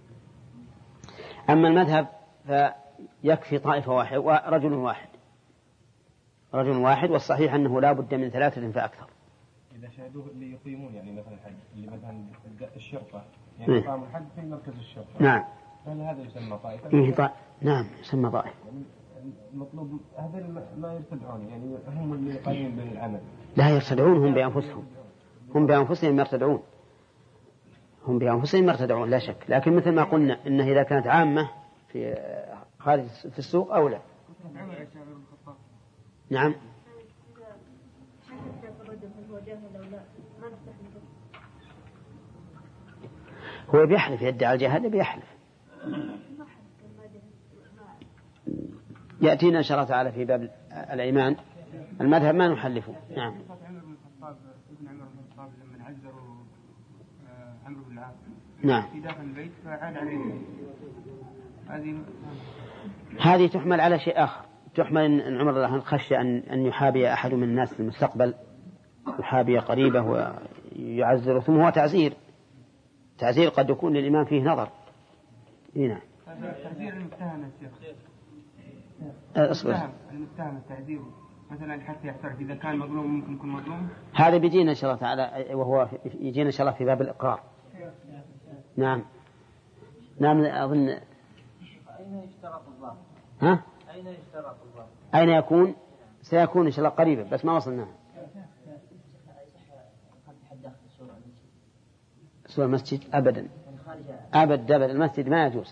أما المذهب فيكفي طائفة واحد ورجل واحد رجل واحد والصحيح أنه لا بد من ثلاثة فأكثر. إذا شهدوه اللي يقيمون يعني مثلا الحج اللي مثلا الشرطة يعني قاموا الحج في مركز الشرطة. نعم. هل هذا يسمى طائفة؟ إيه طائفة. نعم يسمى طائفة. المطلوب هذا ما يرتدعون يعني هم اللي يقيمون بين العمل. لا يرتدعون هم بأنفسهم هم بأنفسهم يرتدعون هم بأنفسهم يرتدعون لا شك، لكن مثل ما قلنا إنه إذا كانت عامة في خارج في السوق أو لا. نعم. هو بيحلف يدعي الجهاد بيحلف. يأتينا إن شاء الله تعالى في باب الأيمان المذهب ما نحلفه. نعم. نعم. في داخل البيت فعاد عليه. هذه هذه تحمل على شيء آخر، تحمل أن عمر الله عنه خشى أن أن يحابي أحد من الناس في المستقبل، يحابي قريبه ويعزره، ثم هو تعزير تعزير قد يكون للإمام فيه نظر. هنا تعزير المتهم يا شيخ. أصبر. المتهم التعزير مثلا حتى يعترف إذا كان مظلوم ممكن يكون مظلوم. هذا بيجينا إن شاء الله تعالى، وهو يجينا إن شاء الله في باب الإقرار. نعم نعم أظن. أين يشترط الظاهر؟ ها؟ أين يشترط الظاهر؟ أين يكون؟ سيكون إن شاء الله قريبا بس ما وصلنا. سوى المسجد أبدا أبد أبدا المسجد ما يجوز.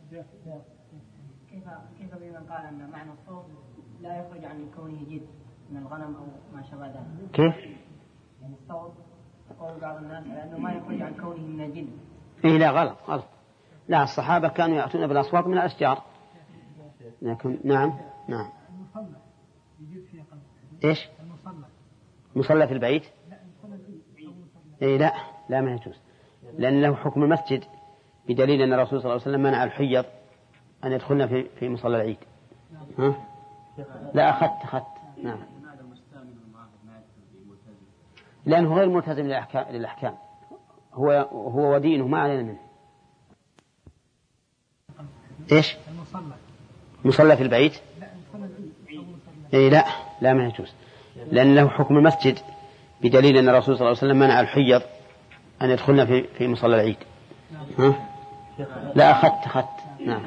كيف كيف بمن قال أن معنى الصوت لا يخرج عن كونه جد من الغنم أو ما شابه ذلك؟ كيف؟ يعني الصوت قول بعض الناس لأنه ما يخرج عن كونه من الجد. إيه لا غلط غلط. لا الصحابة كانوا يأتون بالأصوات من الأشجار. لكن نعم نعم. المصلى يجوز فيه قلب. إيش؟ المصلى. مصلى في البيت؟ لا المصلى. إيه لا لا ما يجوز، لأن له حكم المسجد بدليل أن الرسول صلى الله عليه وسلم منع الحيض أن يدخلنا في في مصلى العيد. ها؟ لا أخذت أخذت. نعم. لأنه غير ملتزم للأحكام للأحكام هو هو ودينه ما علينا منه. إيش؟ المصلى. مصلى في البيت؟ لا المصلى. إيه لا لا ما يجوز، لأن له حكم المسجد بدليل أن الرسول صلى الله عليه وسلم منع الحيض أن يدخلنا في في مصلى العيد. ها؟ لا أخذت أخذت. نعم.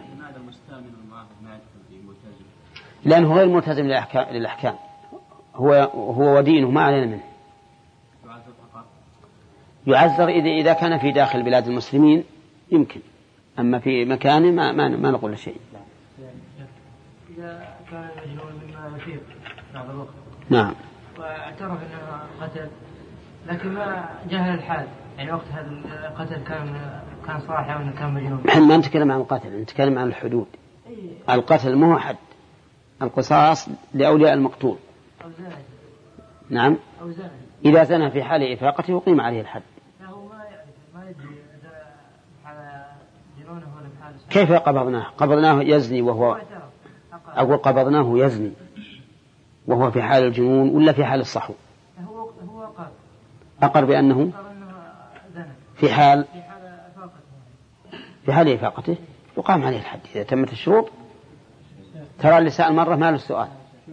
لأنه غير ملتزم للأحكام للأحكام هو هو ودينه ما علينا منه. يعذر إذا إذا كان في داخل بلاد المسلمين يمكن، أما في مكانه ما ما ما نقول شيء. إذا كان مجنون مما يثير بعض الوقت. نعم. واعترف أنه قتل لكن ما جهل الحال، يعني وقت هذا القتل كان كان صاحي أو كان مجنون. نحن ما نتكلم عن القتل، نتكلم عن الحدود. القتل ما هو حد، القصاص لأولياء المقتول. أو زاني. نعم. أو زاني. إذا زنى في حال إفاقته يقيم عليه الحد. هو ما يعرف ما يدري على جنونه ولا بحاله. كيف قبضناه؟ قبضناه يزني وهو أقول قبضناه يزني وهو في حال الجنون ولا في حال الصحو؟ هو هو أقر. أقر بأنه في حال في حال إفاقته. في حال إفاقته يقام عليه الحد إذا تمت الشروط. ترى اللسان مرة ما له السؤال.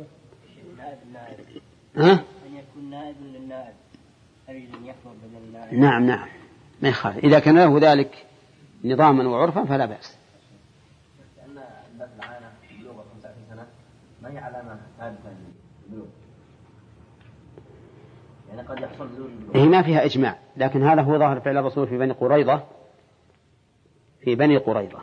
ها؟ أن يكون نائب للنائب أريد أن يحضر بدل النائب. نعم نعم ما يخالف إذا كان له ذلك نظاما وعرفا فلا بأس. لأن الباب العانة بلوغ خمسة وعشرين سنة ما هي علامة ثابتة للبلوغ يعني قد يحصل بدون. هي ما فيها إجماع لكن هذا هو ظاهر فعل الرسول في بني قريظة في بني قريظة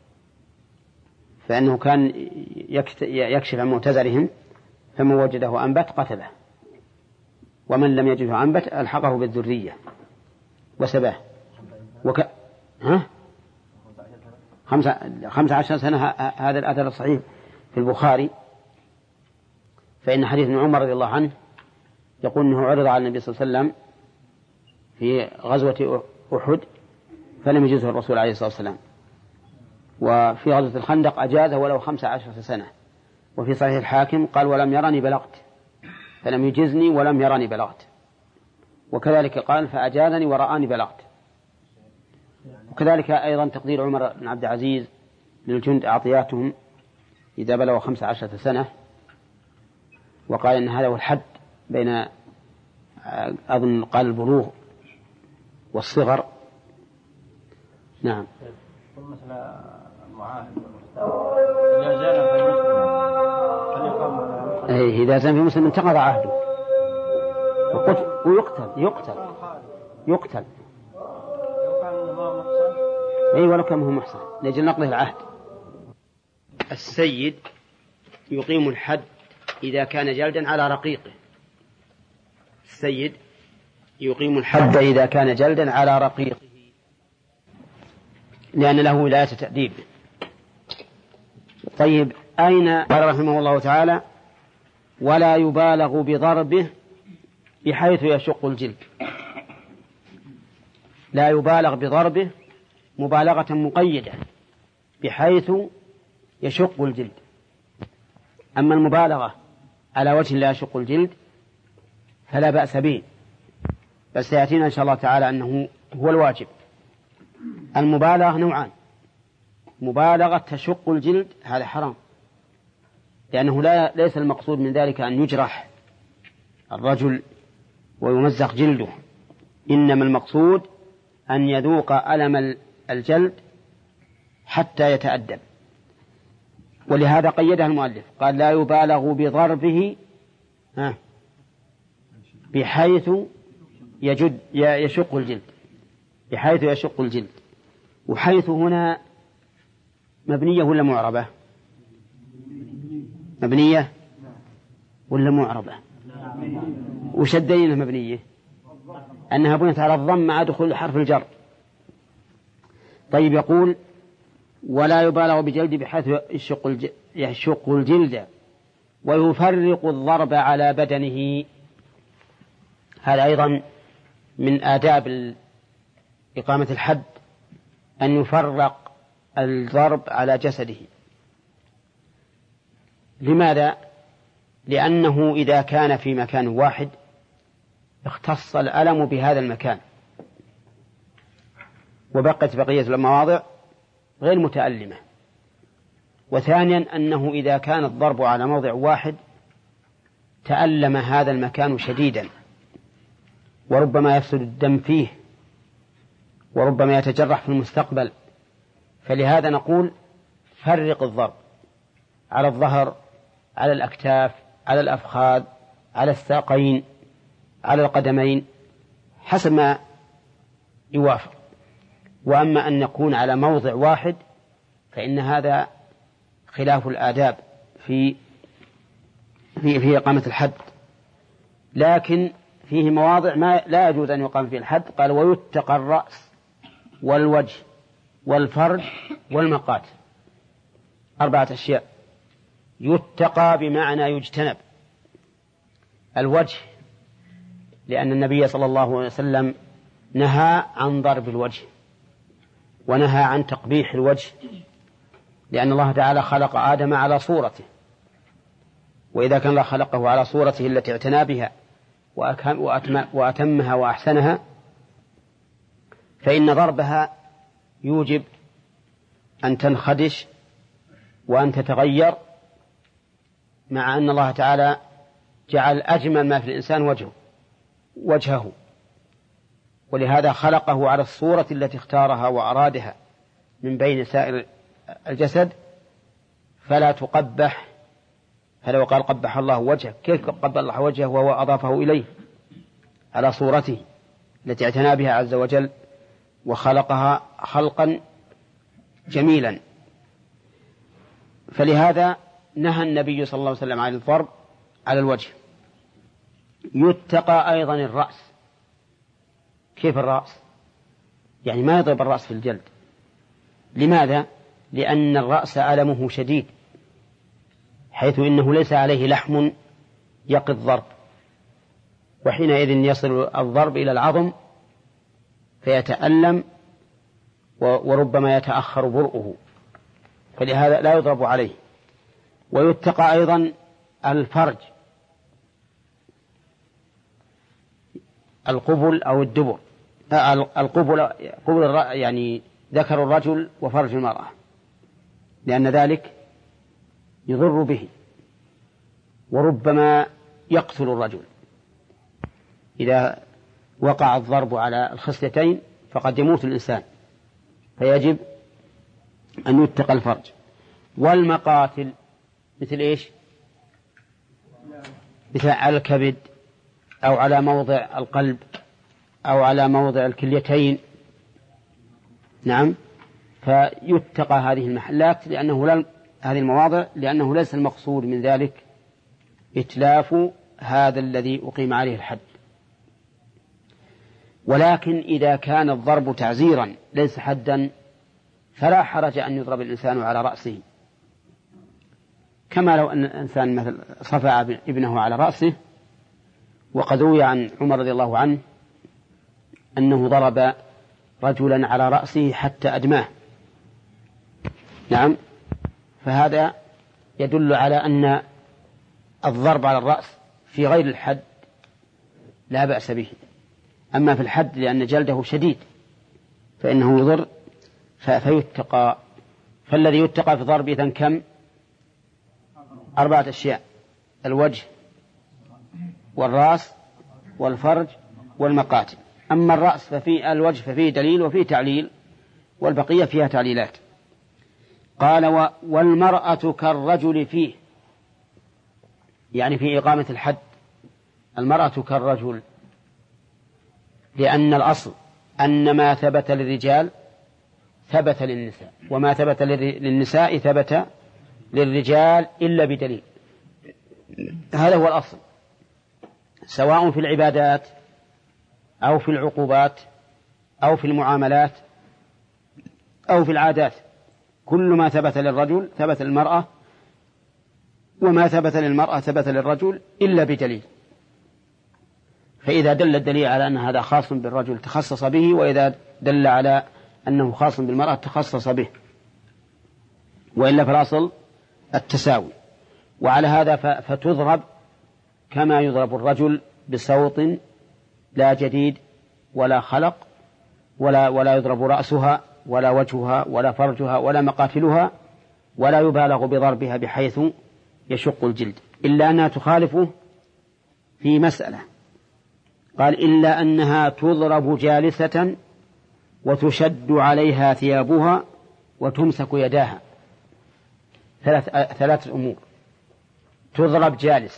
فإنه كان يكشف عن معتزلهم فمن وجده أنبت قتله ومن لم يجده أنبت ألحقه بالذرية وسباه وك... ها؟ خمسة... خمسة عشر سنة هذا الأثر الصحيح في البخاري فإن حديث ابن عمر رضي الله عنه يقول أنه عرض على النبي صلى الله عليه وسلم في غزوة أحد فلم يجزه الرسول عليه الصلاة والسلام وفي غزوة الخندق أجازه ولو خمسة عشر سنة وفي صحيح الحاكم قال ولم يرني بلغت فلم يجزني ولم يرني بلغت وكذلك قال فأجازني ورآني بلغت وكذلك أيضا تقدير عمر بن عبد العزيز للجند أعطياتهم إذا بلغوا خمسة عشر سنة وقال إن هذا هو الحد بين أظن قال البلوغ والصغر. نعم. مثل المعاهد إذا زال في مسلم أي إذا زال في مسلم انتقض عهده ويقتل يقتل يقتل لو كان ما محسن. أي ولو كان هو محسن لأجل نقضه العهد. السيد يقيم الحد إذا كان جلدا على رقيقه. السيد يقيم الحد إذا كان جلدا على رقيقه لأن له ولاية تأديب. طيب أين قال رحمه الله تعالى ولا يبالغ بضربه بحيث يشق الجلد. لا يبالغ بضربه مبالغة مقيدة بحيث يشق الجلد. أما المبالغة على وجه لا يشق الجلد فلا بأس به بس سيأتينا إن شاء الله تعالى أنه هو الواجب. المبالغة نوعان مبالغة تشق الجلد هذا حرام لأنه لا ليس المقصود من ذلك أن يجرح الرجل ويمزق جلده إنما المقصود أن يذوق ألم الجلد حتى يتأدب ولهذا قيدها المؤلف قال لا يبالغ بضربه بحيث يجد يشق الجلد بحيث يشق الجلد. وحيث هنا مبنية ولا معربة؟ مبنية ولا معربة؟ وشدينها مبنية أنها بنيت على الضم مع دخول حرف الجر. طيب يقول ولا يبالغ بجلد بحيث يشق الجلد, يشق الجلد ويفرق الضرب على بدنه. هذا أيضا من آداب إقامة الحد أن يفرق الضرب على جسده. لماذا؟ لأنه إذا كان في مكان واحد اختص الألم بهذا المكان وبقت بقية المواضع غير متألمة. وثانيا أنه إذا كان الضرب على موضع واحد تألم هذا المكان شديدا وربما يفسد الدم فيه وربما يتجرح في المستقبل. فلهذا نقول فرق الضرب على الظهر على الأكتاف على الأفخاذ على الساقين على القدمين حسب ما يوافق. وأما أن نكون على موضع واحد فإن هذا خلاف الآداب في في في إقامة الحد. لكن فيه مواضع ما لا يجوز أن يقام فيه الحد. قال ويتقى الرأس والوجه والفرج والمقات أربعة أشياء يتقى بمعنى يجتنب الوجه، لأن النبي صلى الله عليه وسلم نهى عن ضرب الوجه ونهى عن تقبيح الوجه، لأن الله تعالى خلق آدم على صورته، وإذا كان الله خلقه على صورته التي اعتنى بها وأتمها وأحسنها، فإن ضربها يوجب أن تنخدش وأن تتغير، مع أن الله تعالى جعل أجمل ما في الإنسان وجهه وجهه ولهذا خلقه على الصورة التي اختارها وأرادها من بين سائر الجسد، فلا تقبح. فلو قال قبح الله وجهه، كيف قبح الله وجهه وهو أضافه إليه على صورته التي اعتنى بها عز وجل وخلقها خلقا جميلا؟ فلهذا نهى النبي صلى الله عليه وسلم عن الضرب على الوجه. يتقى أيضا الرأس. كيف الرأس؟ يعني ما يضرب الرأس في الجلد. لماذا؟ لأن الرأس ألمه شديد، حيث إنه ليس عليه لحم يقي الضرب، وحينئذ يصل الضرب إلى العظم فيتألم وربما يتأخر برؤه، فلهذا لا يضرب عليه. ويتقى أيضا الفرج، القبل أو الدبر. القبل قبل يعني ذكر الرجل وفرج المرأة، لأن ذلك يضر به وربما يقتل الرجل. إذا وقع الضرب على الخصلتين فقد يموت الإنسان، فيجب أن يتقى الفرج. والمقاتل مثل إيش؟ مثل على الكبد أو على موضع القلب أو على موضع الكليتين. نعم، فيتقى هذه المحلات لأنه لا هذه المواضع لأنه ليس المقصود من ذلك إتلاف هذا الذي أقيم عليه الحد. ولكن إذا كان الضرب تعزيرا ليس حدا فلا حرج أن يضرب الإنسان على رأسه، كما لو أن الإنسان مثل صفع ابنه على رأسه. وقد روي عن عمر رضي الله عنه أنه ضرب رجلا على رأسه حتى أدماه. نعم، فهذا يدل على أن الضرب على الرأس في غير الحد لا بأس به، أما في الحد لأن جلده شديد فإنه يضر فيتقى. فالذي يتقى في ضرب إذن كم؟ أربعة أشياء: الوجه والرأس والفرج والمقاتل. أما الرأس ففي الوجه ففيه دليل وفيه تعليل، والبقية فيها تعليلات. قال والمرأة كالرجل فيه، يعني في إقامة الحد المرأة كالرجل، لأن الأصل أن ما ثبت للرجال ثبت للنساء، وما ثبت للنساء ثبت للرجال إلا بدليل. هذا هو الأصل، سواء في العبادات أو في العقوبات أو في المعاملات أو في العادات. كل ما ثبت للرجل ثبت للمرأة، وما ثبت للمرأة ثبت للرجل إلا بدليل. فإذا دل الدليل على أن هذا خاص بالرجل تخصص به، وإذا دل على أنه خاص بالمرأة تخصص به، وإلا فالأصل التساوي. وعلى هذا فتضرب كما يضرب الرجل بصوت لا جديد ولا خلق، ولا ولا يضرب رأسها ولا وجهها ولا فرجها ولا مقاتلها، ولا يبالغ بضربها بحيث يشق الجلد، إلا أنها تخالفه في مسألة. قال إلا أنها تضرب جالسة وتشد عليها ثيابها وتمسك يداها. ثلاث ثلاث أمور: تضرب جالسة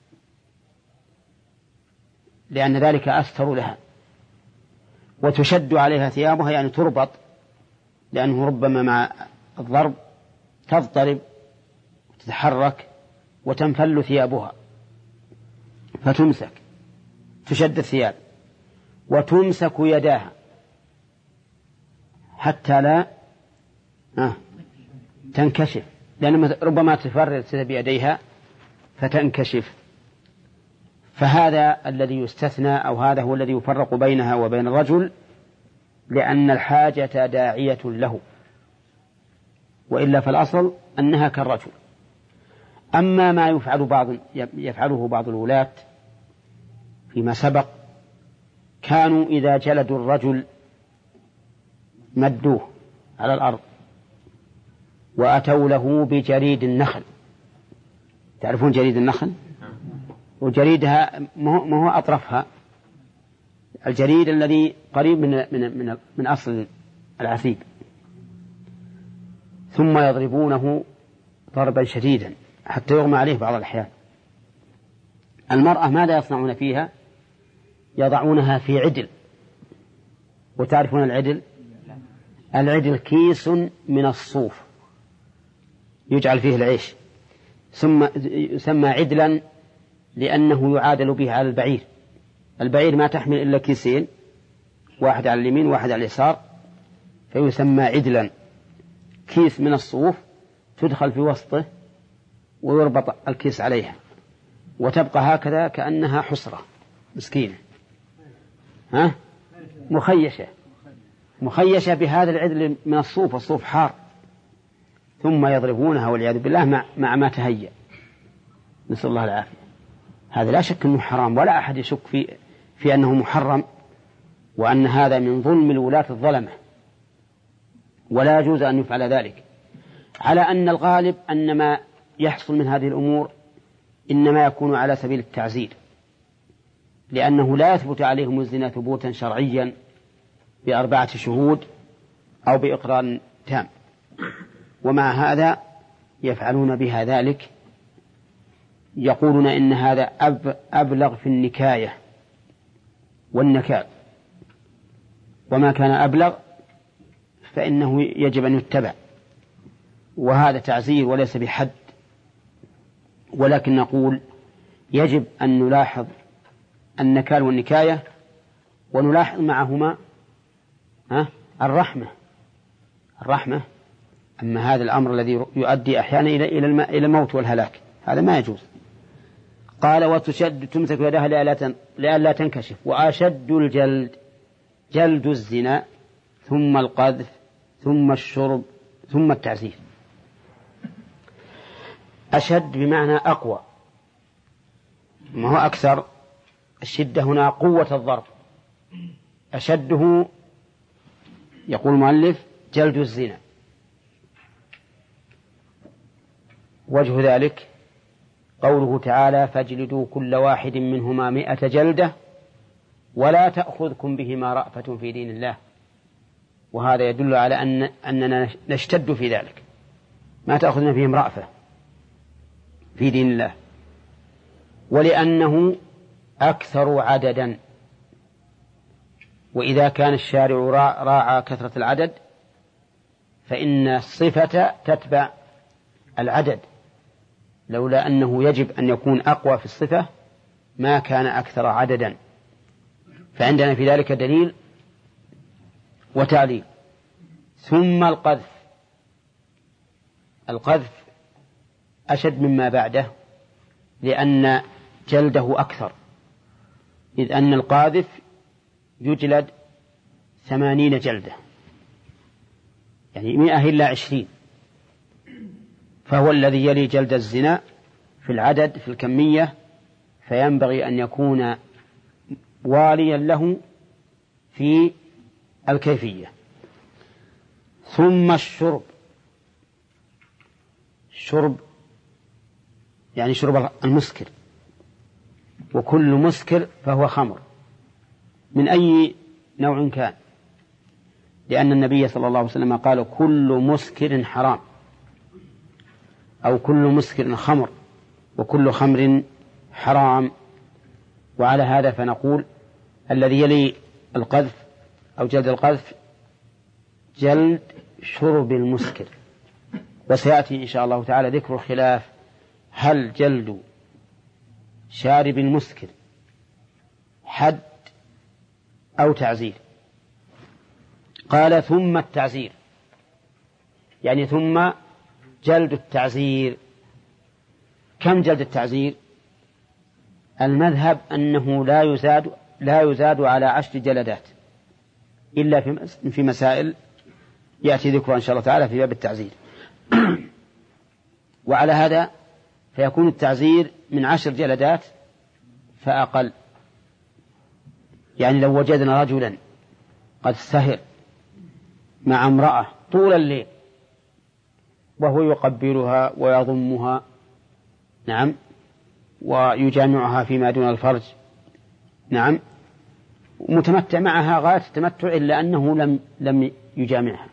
لأن ذلك أستر لها، وتشد عليها ثيابها يعني تربط، لأنه ربما مع الضرب تضطرب وتتحرك وتنفل ثيابها، فتمسك تشد الثياب. وتمسك يداها حتى لا آه تنكشف، لأن ربما تفرد بيديها فتنكشف، فهذا الذي يستثنى أو هذا هو الذي يفرق بينها وبين الرجل، لأن الحاجة داعية له، وإلا فالأصل أنها كالرجل. أما ما يفعل بعض يفعله بعض الولاة فيما سبق، كانوا إذا جلدوا الرجل مدوه على الأرض وأتوا له بجريد النخل. تعرفون جريد النخل؟ وجريدها ما هو أطرفها، الجريد الذي قريب من من من, من أصل العسيب، ثم يضربونه ضربا شديدا حتى يغمى عليه بعض الأحيان. المرأة ماذا يصنعون فيها؟ يضعونها في عدل. وتعرفون العدل؟ العدل كيس من الصوف يجعل فيه العيش، ثم يسمى عدلا لأنه يعادل به على البعير. البعير ما تحمل إلا كيسين، واحد على اليمين واحد على اليسار، فيسمى عدلا. كيس من الصوف تدخل في وسطه ويربط الكيس عليها، وتبقى هكذا كأنها حسرة مسكينة، ها؟ مخيشة مخيشة بهذا العدل من الصوف، والصوف حار، ثم يضربونها والعياذ بالله مع, مع ما تهيأ، نسأل الله العافية. هذا لا شك أنه حرام، ولا أحد يشك في, في أنه محرم، وأن هذا من ظلم الولاة الظلمة، ولا يجوز أن يفعل ذلك، على أن الغالب أن ما يحصل من هذه الأمور إنما يكون على سبيل التعزير، لأنه لا يثبت عليهم الزنا ثبوتا شرعيا بأربعة شهود أو بإقرار تام، ومع هذا يفعلون بها ذلك. يقولون إن هذا أب أبلغ في النكاية والنكال، وما كان أبلغ فإنه يجب أن يتبع، وهذا تعزير وليس بحد. ولكن نقول يجب أن نلاحظ النكال والنكاية، ونلاحظ معهما الرحمة الرحمة أما هذا الأمر الذي يؤدي أحيانا إلى إلى الموت والهلاك هذا ما يجوز. قال وتشد تمسك يدها لئلا تنكشف. وأشد الجلد جلد الزنا ثم القذف ثم الشرب ثم التعزير. أشد بمعنى أقوى، ما هو أكثر. الشدة هنا قوة الضرب، أشده يقول المؤلف جلد الزنا. وجه ذلك قوله تعالى فاجلدوا كل واحد منهما مئة جلدة ولا تأخذكم بهما رأفة في دين الله. وهذا يدل على أن أننا نشتد في ذلك، ما تأخذنا فيهم رأفة في دين الله، ولأنه أكثر عددا. وإذا كان الشارع راعى كثرة العدد فإن الصفة تتبع العدد، لولا أنه يجب أن يكون أقوى في الصفة ما كان أكثر عددا. فعندنا في ذلك دليل وتعليل. ثم القذف. القذف أشد مما بعده لأن جلده أكثر، إذ أن القاذف يجلد ثمانين جلدة، يعني مئة إلا عشرين، فهو الذي يلي جلد الزنا في العدد في الكمية، فينبغي أن يكون واليا له في الكيفية. ثم الشرب. الشرب يعني شرب المسكر، وكل مسكر فهو خمر من أي نوع كان، لأن النبي صلى الله عليه وسلم قال كل مسكر حرام، أو كل مسكر خمر، وكل خمر حرام. وعلى هذا فنقول الذي يلي القذف أو جلد القذف جلد شرب المسكر. وسيأتي إن شاء الله تعالى ذكر الخلاف، هل جلد شارب المسكر حد أو تعزير؟ قال ثم التعزير، يعني ثم جلد التعزير. كم جلد التعزير؟ المذهب أنه لا يزاد لا يزاد على عشر جلدات إلا في مسائل يأتي ذكرها إن شاء الله تعالى في باب التعزير. وعلى هذا فيكون التعزير من عشر جلدات فأقل. يعني لو وجدنا رجلا قد سهر مع امرأة طول الليل وهو يقبلها ويضمها، نعم، ويجامعها فيما دون الفرج، نعم، متمتع معها غاية التمتع إلا أنه لم لم يجامعها،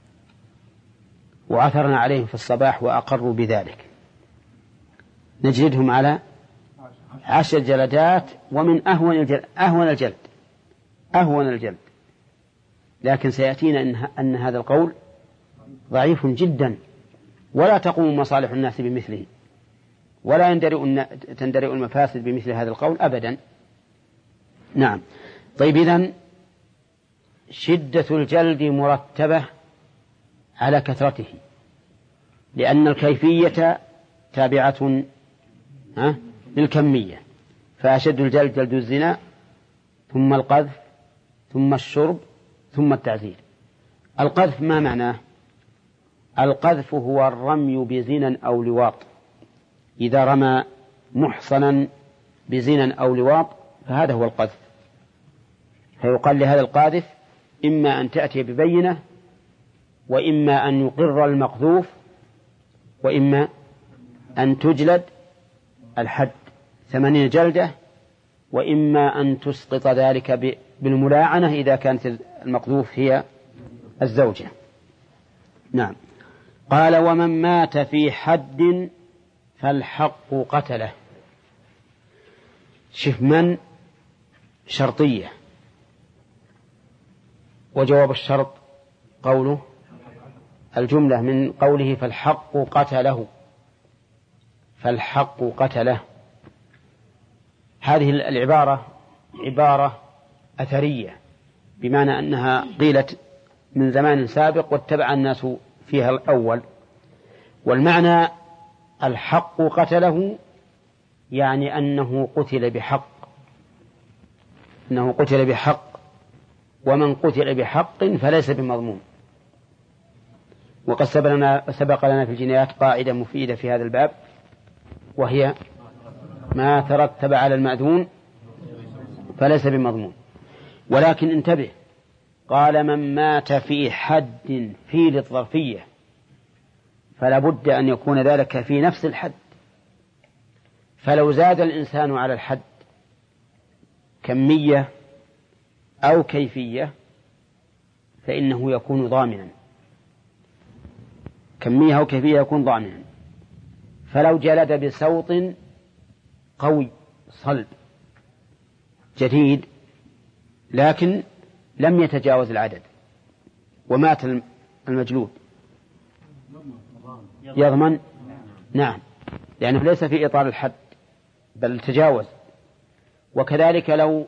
وعثرنا عليهم في الصباح وأقروا بذلك، نجلدهم على عشر جلدات، ومن أهون الجلد أهون الجلد أهون الجلد. لكن سيأتينا إن, أن هذا القول ضعيف جدا، ولا تقوم مصالح الناس بمثله، ولا تندرئ المفاسد بمثل هذا القول أبدا. نعم. طيب، إذن شدة الجلد مرتبة على كثرته، لأن الكيفية تابعة للكمية، فأشد الجلد جلد الزنا، ثم القذف، ثم الشرب، ثم التعزير. القذف ما معناه؟ القذف هو الرمي بزنا أو لواط. إذا رمى محصنا بزنا أو لواط فهذا هو القذف، فيقال لهذا القاذف إما أن تأتي ببينة، وإما أن يقر المقذوف، وإما أن تجلد الحد ثمانين جلدة، وإما أن تسقط ذلك بالملاعنة إذا كانت المقذوف هي الزوجة. نعم. قال: ومن مات في حد فالحق قتله. شف من شرطية، وجواب الشرط قوله الجملة من قوله فالحق قتله، فالحق قتله. هذه العبارة عبارة أثرية، بمعنى أنها قيلت من زمان سابق واتبع الناس فيها الأول. والمعنى الحق قتله يعني أنه قتل بحق، أنه قتل بحق، ومن قتل بحق فليس بمضمون. وقد سبق لنا, سبق لنا في الجنايات قاعدة مفيدة في هذا الباب، وهي ما ترتب على المأذون فليس بمضمون. ولكن انتبه، قال من مات في حد في للظرفية، فلا بد أن يكون ذلك في نفس الحد. فلو زاد الإنسان على الحد كمية أو كيفية فإنه يكون ضامنا، كمية أو كيفية يكون ضامنا. فلو جلد بصوت قوي صلب جديد لكن لم يتجاوز العدد ومات المجلود، يضمن؟ نعم، لأنه ليس في إطار الحد بل تجاوز. وكذلك لو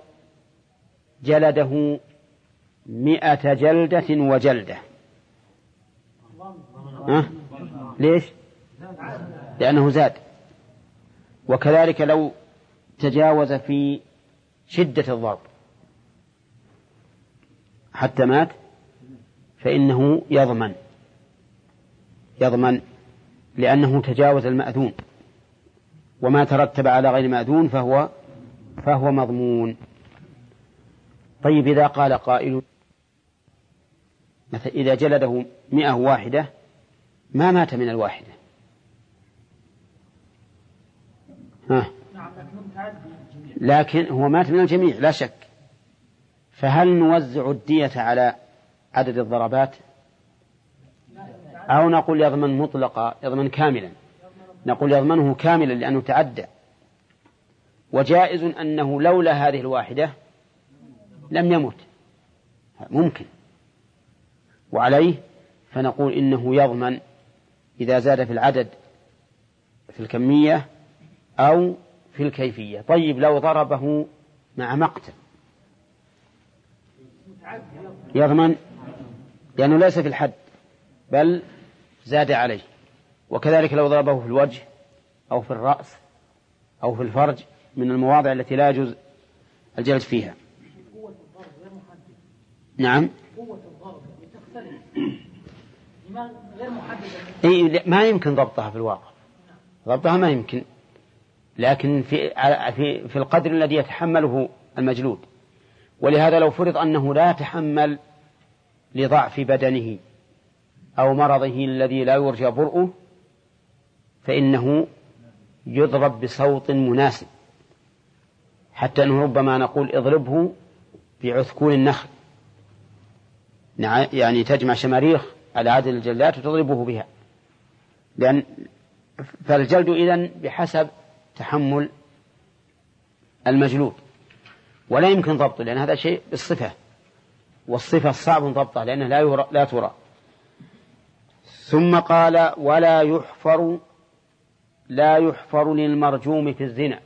جلده مئة جلدة وجلدة، أه؟ ليش؟ لأنه زاد. وكذلك لو تجاوز في شدة الضرب حتى مات فإنه يضمن يضمن لأنه تجاوز المأذون، وما ترتب على غير مأذون فهو فهو مضمون. طيب، إذا قال قائل مثلا إذا جلده مئة واحدة ما مات من الواحدة، ها. لكن هو مات من الجميع لا شك، فهل نوزع الدية على عدد الضربات أو نقول يضمن مطلقا يضمن كاملا؟ نقول يضمنه كاملا لأنه تعدى. وجائز أنه لولا هذه الواحدة لم يمت، ممكن. وعليه فنقول إنه يضمن إذا زاد في العدد في الكمية أو في الكيفية. طيب، لو ضربه مع مقتل يضمن لأنه ليس في الحد بل زاد عليه. وكذلك لو ضربه في الوجه أو في الرأس أو في الفرج من المواضع التي لا يجوز الجلد فيها. نعم إيه ما يمكن ضبطها في الواقع، ضبطها ما يمكن، لكن في في في القدر الذي يتحمله المجلود. ولهذا لو فرض أنه لا يتحمل لضعف بدنه أو مرضه الذي لا يرجى برؤه فإنه يضرب بصوت مناسب، حتى أنه ربما نقول اضربه بعثكون النخل، يعني تجمع شماريخ على عدد الجلدات وتضربه بها، لأن فالجلد إذن بحسب تحمل المجلود، ولا يمكن ضبطه لأن هذا شيء بالصفة، والصفة صعب ضبطه لأنه لا يرى لا ترى. ثم قال ولا يحفر لا يحفر للمرجوم في الزنا،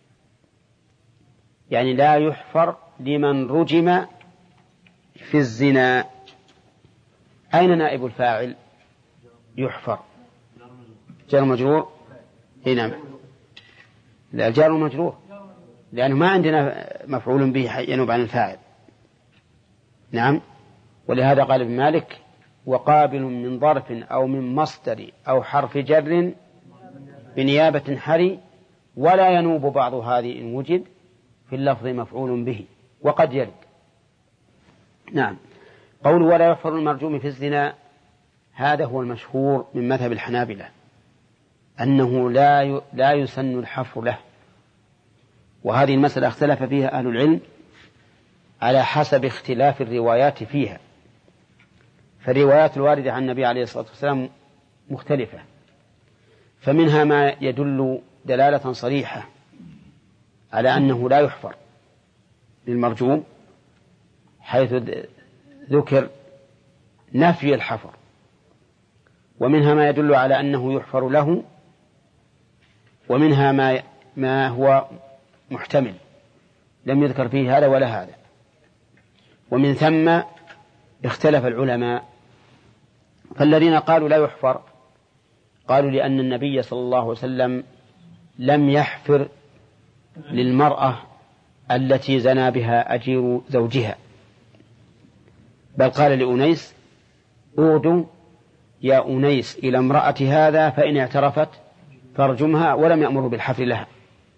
يعني لا يحفر لمن رجم في الزنا. أين نائب الفاعل؟ يحفر جار مجرور. نعم لا الجار مجرور لأنه ما عندنا مفعول به ينوب عن الفاعل. نعم ولهذا قال ابن مالك وقابل من ظرف أو من مصدر أو حرف جر بنيابة حري ولا ينوب بعض هذه إن وجد في اللفظ مفعول به وقد يرد. نعم قول ولا يحفر المرجوم في الزنا هذا هو المشهور من مذهب الحنابلة أنه لا لا يسن الحفر له، وهذه المسألة اختلف فيها أهل العلم على حسب اختلاف الروايات فيها، فالروايات الواردة عن النبي عليه الصلاة والسلام مختلفة، فمنها ما يدل دلالة صريحة على أنه لا يحفر للمرجوم حيث ذكر نفي الحفر، ومنها ما يدل على أنه يحفر له، ومنها ما ما هو محتمل لم يذكر فيه هذا ولا هذا. ومن ثم اختلف العلماء، فالذين قالوا لا يحفر قالوا لأن النبي صلى الله عليه وسلم لم يحفر للمرأة التي زنى بها أجير زوجها، بل قال لأنيس اغدوا يا أنيس إلى امرأة هذا فإن اعترفت فارجمها، ولم يأمر بالحفر لها.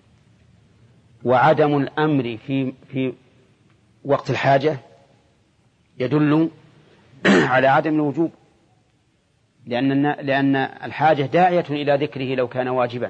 وعدم الأمر في في وقت الحاجة يدل على عدم الوجوب، لأن لأن الحاجة داعية إلى ذكره لو كان واجبا.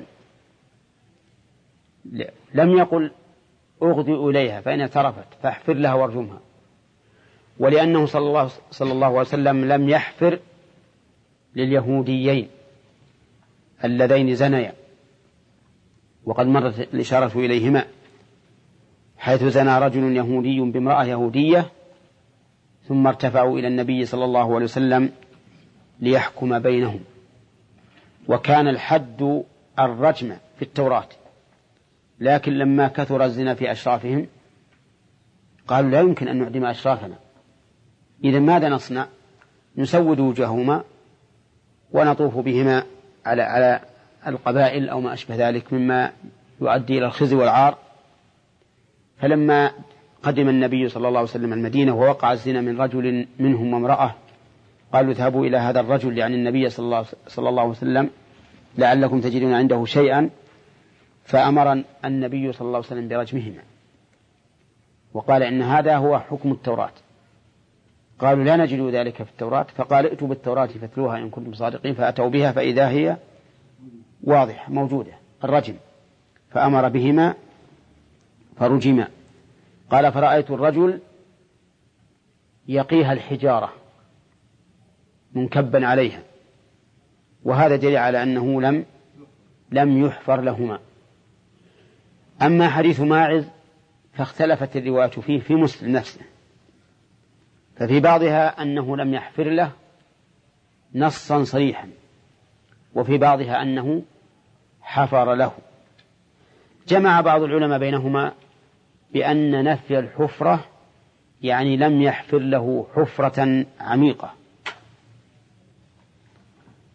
لم يقل أغدي إليها فإن اعترفت فاحفر لها وارجمها، ولأنه صلى الله صلى الله عليه وسلم لم يحفر لليهوديين اللذين زنيا، وقد مرت الإشارة إليهما، حيث زنى رجل يهودي بامرأة يهودية ثم ارتفعوا إلى النبي صلى الله عليه وسلم ليحكم بينهم، وكان الحد الرجم في التوراة، لكن لما كثر الزنا في أشرافهم قالوا لا يمكن أن نعدم أشرافنا، إذا ماذا نصنع؟ نسود وجوههما ونطوف بهما على على القبائل أو ما أشبه ذلك مما يؤدي إلى الخزي والعار. فلما قدم النبي صلى الله عليه وسلم المدينة ووقع الزنا من رجل منهم وامرأة قالوا اذهبوا إلى هذا الرجل يعني النبي صلى الله, صلى الله عليه وسلم لعلكم تجدون عنده شيئا، فأمر النبي صلى الله عليه وسلم برجمهما وقال إن هذا هو حكم التوراة. قالوا لا نجد ذلك في التوراة، فقال ائتوا بالتوراة فاتلوها إن كنتم صادقين، فأتوا بها فإذا هي واضحة موجودة الرجم، فأمر بهما فرجما. قال فرأيت الرجل يقيها الحجارة منكبا عليها، وهذا دليل على أنه لم لم يحفر لهما. أما حديث ماعز فاختلفت الرواية فيه في مسلم نفسه، ففي بعضها أنه لم يحفر له نصا صريحا، وفي بعضها أنه حفر له. جمع بعض العلماء بينهما بأن نفي الحفرة يعني لم يحفر له حفرة عميقة،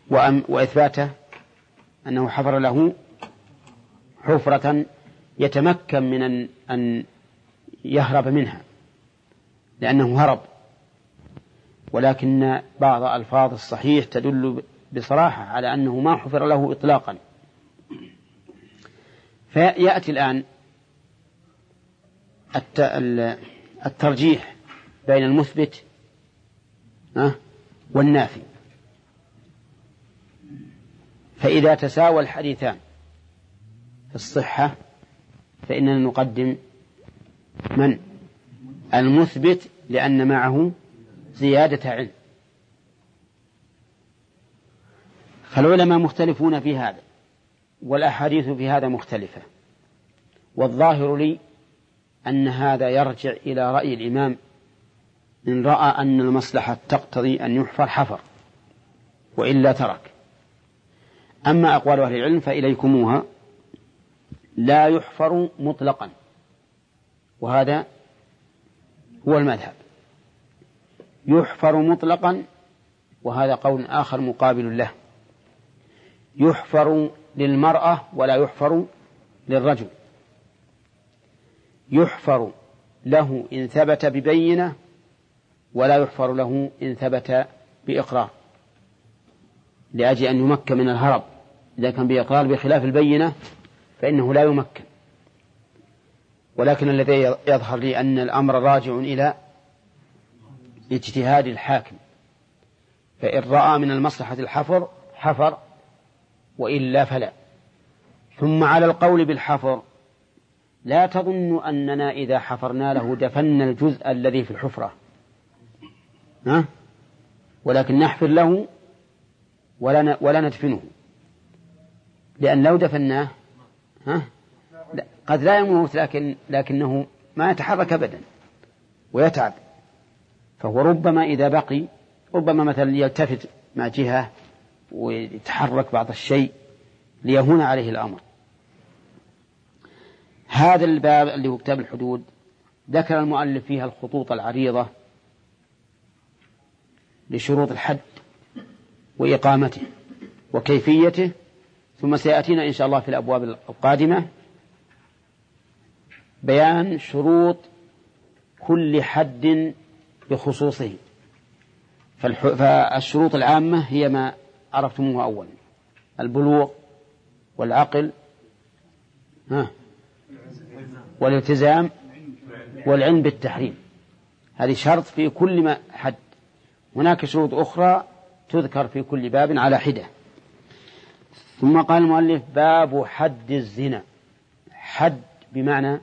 وإثباته أنه حفر له حفرة يتمكن من أن يهرب منها لأنه هرب. ولكن بعض ألفاظ الصحيح تدل بصراحة على أنه ما حفر له إطلاقا. فيأتي الآن الترجيح بين المثبت والنافي. فإذا تساوى الحديثان في الصحة فإننا نقدم من المثبت لأن معه زيادة علم. فالعلماء مختلفون في هذا والأحاديث في هذا مختلفة، والظاهر لي أن هذا يرجع إلى رأي الإمام إن رأى أن المصلحة تقتضي أن يحفر حفر وإلا ترك. أما أقوال أهل العلم فإليكموها لا يحفر مطلقا، وهذا هو المذهب. يحفر مطلقا وهذا قول آخر مقابل له. يحفر للمرأة ولا يحفر للرجل. يحفر له إن ثبت ببينة ولا يحفر له إن ثبت بإقرار، لأجل أن يمكن من الهرب. إذا كان بإقرار بخلاف البينة فإنه لا يمكن. ولكن الذي يظهر لي أن الأمر راجع إلى اجتهاد الحاكم، فإن رأى من المصلحة الحفر حفر وإلا فلا. ثم على القول بالحفر لا تظن أننا إذا حفرنا له دفن الجزء الذي في الحفرة، ها؟ ولكن نحفر له ولا ولا ندفنه، لأن لو دفناه ها قد لا يموت لكن لكنه ما يتحرك أبدا ويتعب. فهو ربما إذا بقي ربما مثلا يلتفت مع جهة ويتحرك بعض الشيء ليهون عليه الأمر. هذا الباب اللي هو كتاب الحدود ذكر المؤلف فيها الخطوط العريضة لشروط الحد وإقامته وكيفيته، ثم سيأتينا إن شاء الله في الأبواب القادمة بيان شروط كل حد بخصوصه. فالشروط العامة هي ما عرفتموها أولا: البلوغ والعقل ها والالتزام والعلم بالتحريم. هذه شرط في كل ما حد. هناك شروط أخرى تذكر في كل باب على حدة. ثم قال المؤلف: باب حد الزنا. حد بمعنى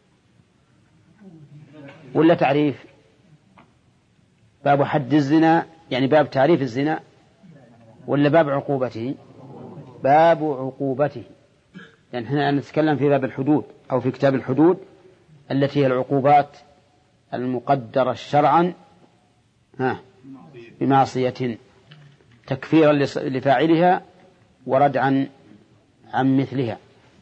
ولا تعريف؟ باب حد الزنا يعني باب تعريف الزنا ولا باب عقوبته؟ باب عقوبته، يعني هنا نتكلم في باب الحدود أو في كتاب الحدود التي هي العقوبات المقدرة شرعا ها بمعصية تكفيرا لفاعلها وردعا عن مثلها.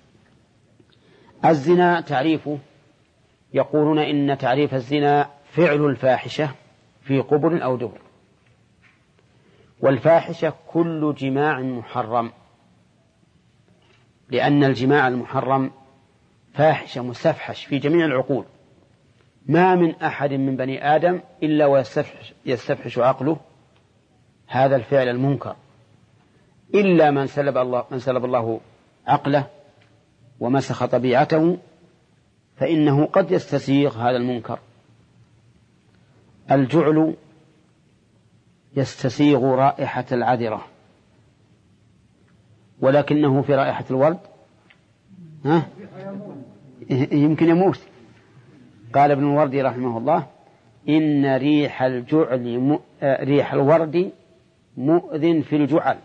الزنا تعريفه يقولون إن تعريف الزنا فعل الفاحشة في قبل أو دبر. والفاحشة كل جماع محرم، لأن الجماع المحرم فاحشة مستفحش في جميع العقول. ما من أحد من بني آدم إلا ويستفحش يستفحش عقله هذا الفعل المنكر، إلا من سلب الله من سلب الله عقله ومسخ طبيعته، فإنه قد يستسيغ هذا المنكر. الجعل يستسيغ رائحة العذرة، ولكنه في رائحة الورد ها يمكن يموت. قال ابن الوردي رحمه الله: إن ريح الجعل م... ريح الورد مؤذن في الجعل.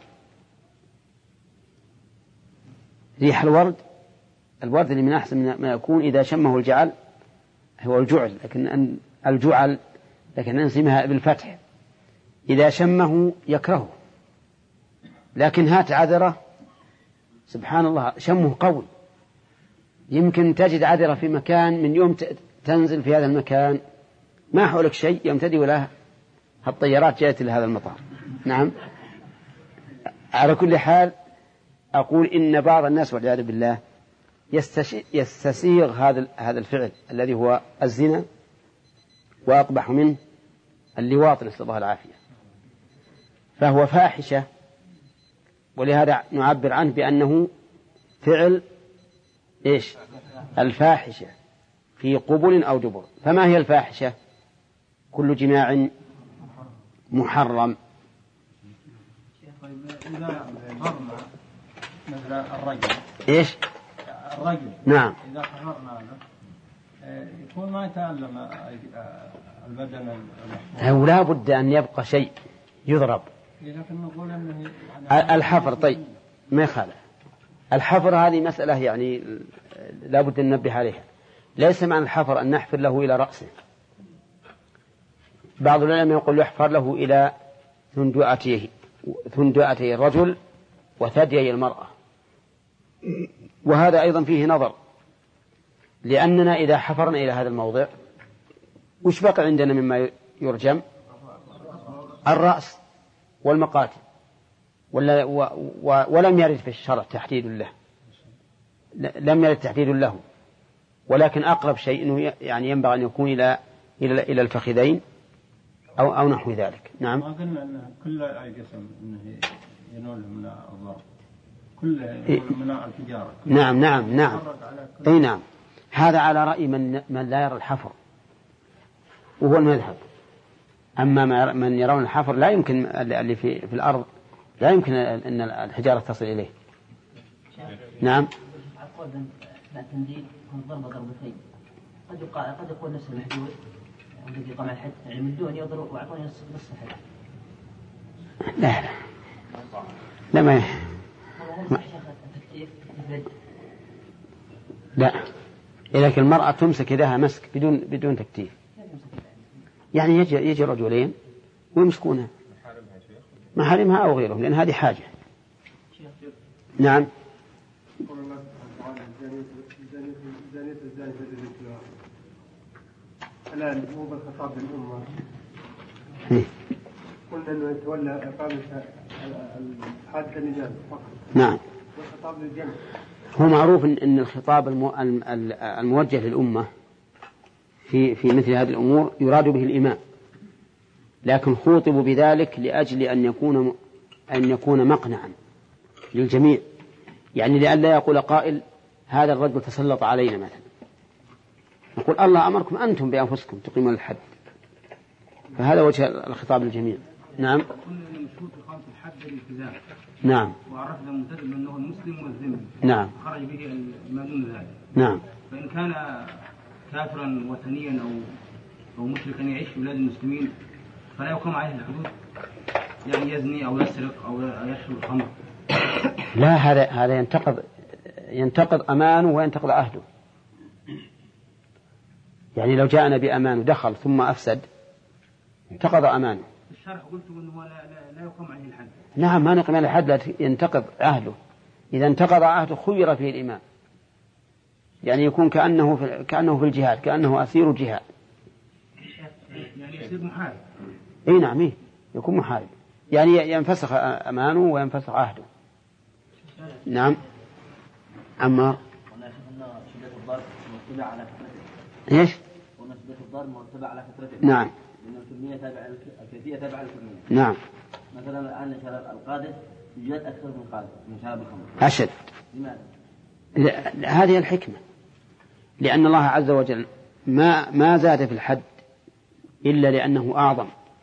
ريح الورد، الورد اللي من أحسن ما يكون إذا شمه الجعل هو الجعل، لكن الجعل لكن ننسمها بالفتح، إذا شمه يكرهه. لكن هات عذرة سبحان الله شمه قوي، يمكن تجد عذرة في مكان من يوم تنزل في هذا المكان ما حولك شيء يمتدي ولا الطيارات جاءت إلى هذا المطار. نعم على كل حال أقول إن بعض الناس والعياذ بالله يستسيغ هذا هذا الفعل الذي هو الزنا، وأقبح منه اللواط نسأل الله العافية، فهو فاحشة، ولهذا نعبر عنه بأنه فعل إيش؟ الفاحشة في قبل أو دبر. فما هي الفاحشة؟ كل جماع محرم. إذا حرم مثل الرجل إيش؟ الرجل نعم. إذا حررنا له يكون ما يتألم البدن المحفوظ، أو لا بد أن يبقى شيء يضرب. لكن نقول أنه يعني الحفر طيب ما يخالف. الحفر هذه مسألة يعني لا بد أن ننبه عليها. ليس معنى الحفر أن نحفر له إلى رأسه. بعض العلماء يقول يحفر له إلى ثندؤتيه ثندؤتي الرجل وثديي المرأة، وهذا أيضا فيه نظر، لأننا إذا حفرنا إلى هذا الموضع وش بقى عندنا مما يرجم؟ الرأس والمقاتل، ولا و و ولم يرد في الشرع تحديد له، لم يرد تحديد له، ولكن أقرب شيء إنه يعني ينبغي أن يكون إلى إلى إلى الفخذين أو أو نحو ذلك. نعم. ما قلنا أن كل أي قسم إنه ينول من الضرر، كل من التجارة. نعم نعم نعم. أي نعم. هذا على رأي من من لا يرى الحفر، وهو المذهب. أما من يرون الحفر لا يمكن اللي في في الأرض لا يمكن أن الحجارة تصل إليه. نعم. التنديد هم ضربة ضربتين، قد يقال قد يقول نفس المحدود الذي قام الحد يعني من دون يضرب وأعطوني نص نص الحد. لا لا لا ما لا لكن المرأة تمسك يدها مسك بدون بدون تكتيف، يعني يجي يجي رجلين ويمسكونها محارمها أو غيرهم، لأن هذه حاجة. نعم. الآن مو بالخطاب للأمة، قلنا أنه يتولى إقامة حد النجاة فقط. نعم. والخطاب للجمع. هو معروف أن الخطاب الموجه للأمة في في مثل هذه الأمور يراد به الإمام، لكن خوطبوا بذلك لأجل أن يكون أن يكون مقنعا للجميع، يعني لئلا يقول قائل هذا الرجل تسلط علينا مثلا، نقول الله أمركم أنتم بأنفسكم تقيمون الحد، فهذا وجه الخطاب للجميع. نعم. كل مشروط إقامة الحد الالتزام. نعم. وعرفنا الملتزم أنه المسلم والذمي. نعم. خرج به ما دون ذلك. نعم. فإن كان كافرا وثنيا أو أو مشركا يعيش في بلاد المسلمين فلا يقام عليه الحدود، يعني يزني أو يسرق أو يشرب الخمر. لا، هذا هذا ينتقض ينتقض أمانه وينتقض عهده. يعني لو جاءنا بأمان ودخل ثم أفسد انتقض أمانه. الشرع قلت أنه لا, لا, لا يقام عليه الحد. نعم، ما نقيم عليه الحد، لا ينتقض عهده. إذا انتقض عهده خير فيه الإمام، يعني يكون كأنه في كأنه في الجهاد، كأنه أسير الجهاد. يعني يصير محارب. أي نعم، إيه يكون محارب، يعني ينفسخ أمانه وينفسخ عهده. نعم. أما إيش؟ ونسبة الضرب مرتبة على فترته. نعم. لأن الكمية تابعة الكيفية تابعة للكمية. نعم. مثلا الآن شراب القادس يوجد أكثر من القادس من شراب الخمر. أشد. لماذا؟ هذه الحكمة، لأن الله عز وجل ما ما زاد في الحد إلا لأنه أعظم،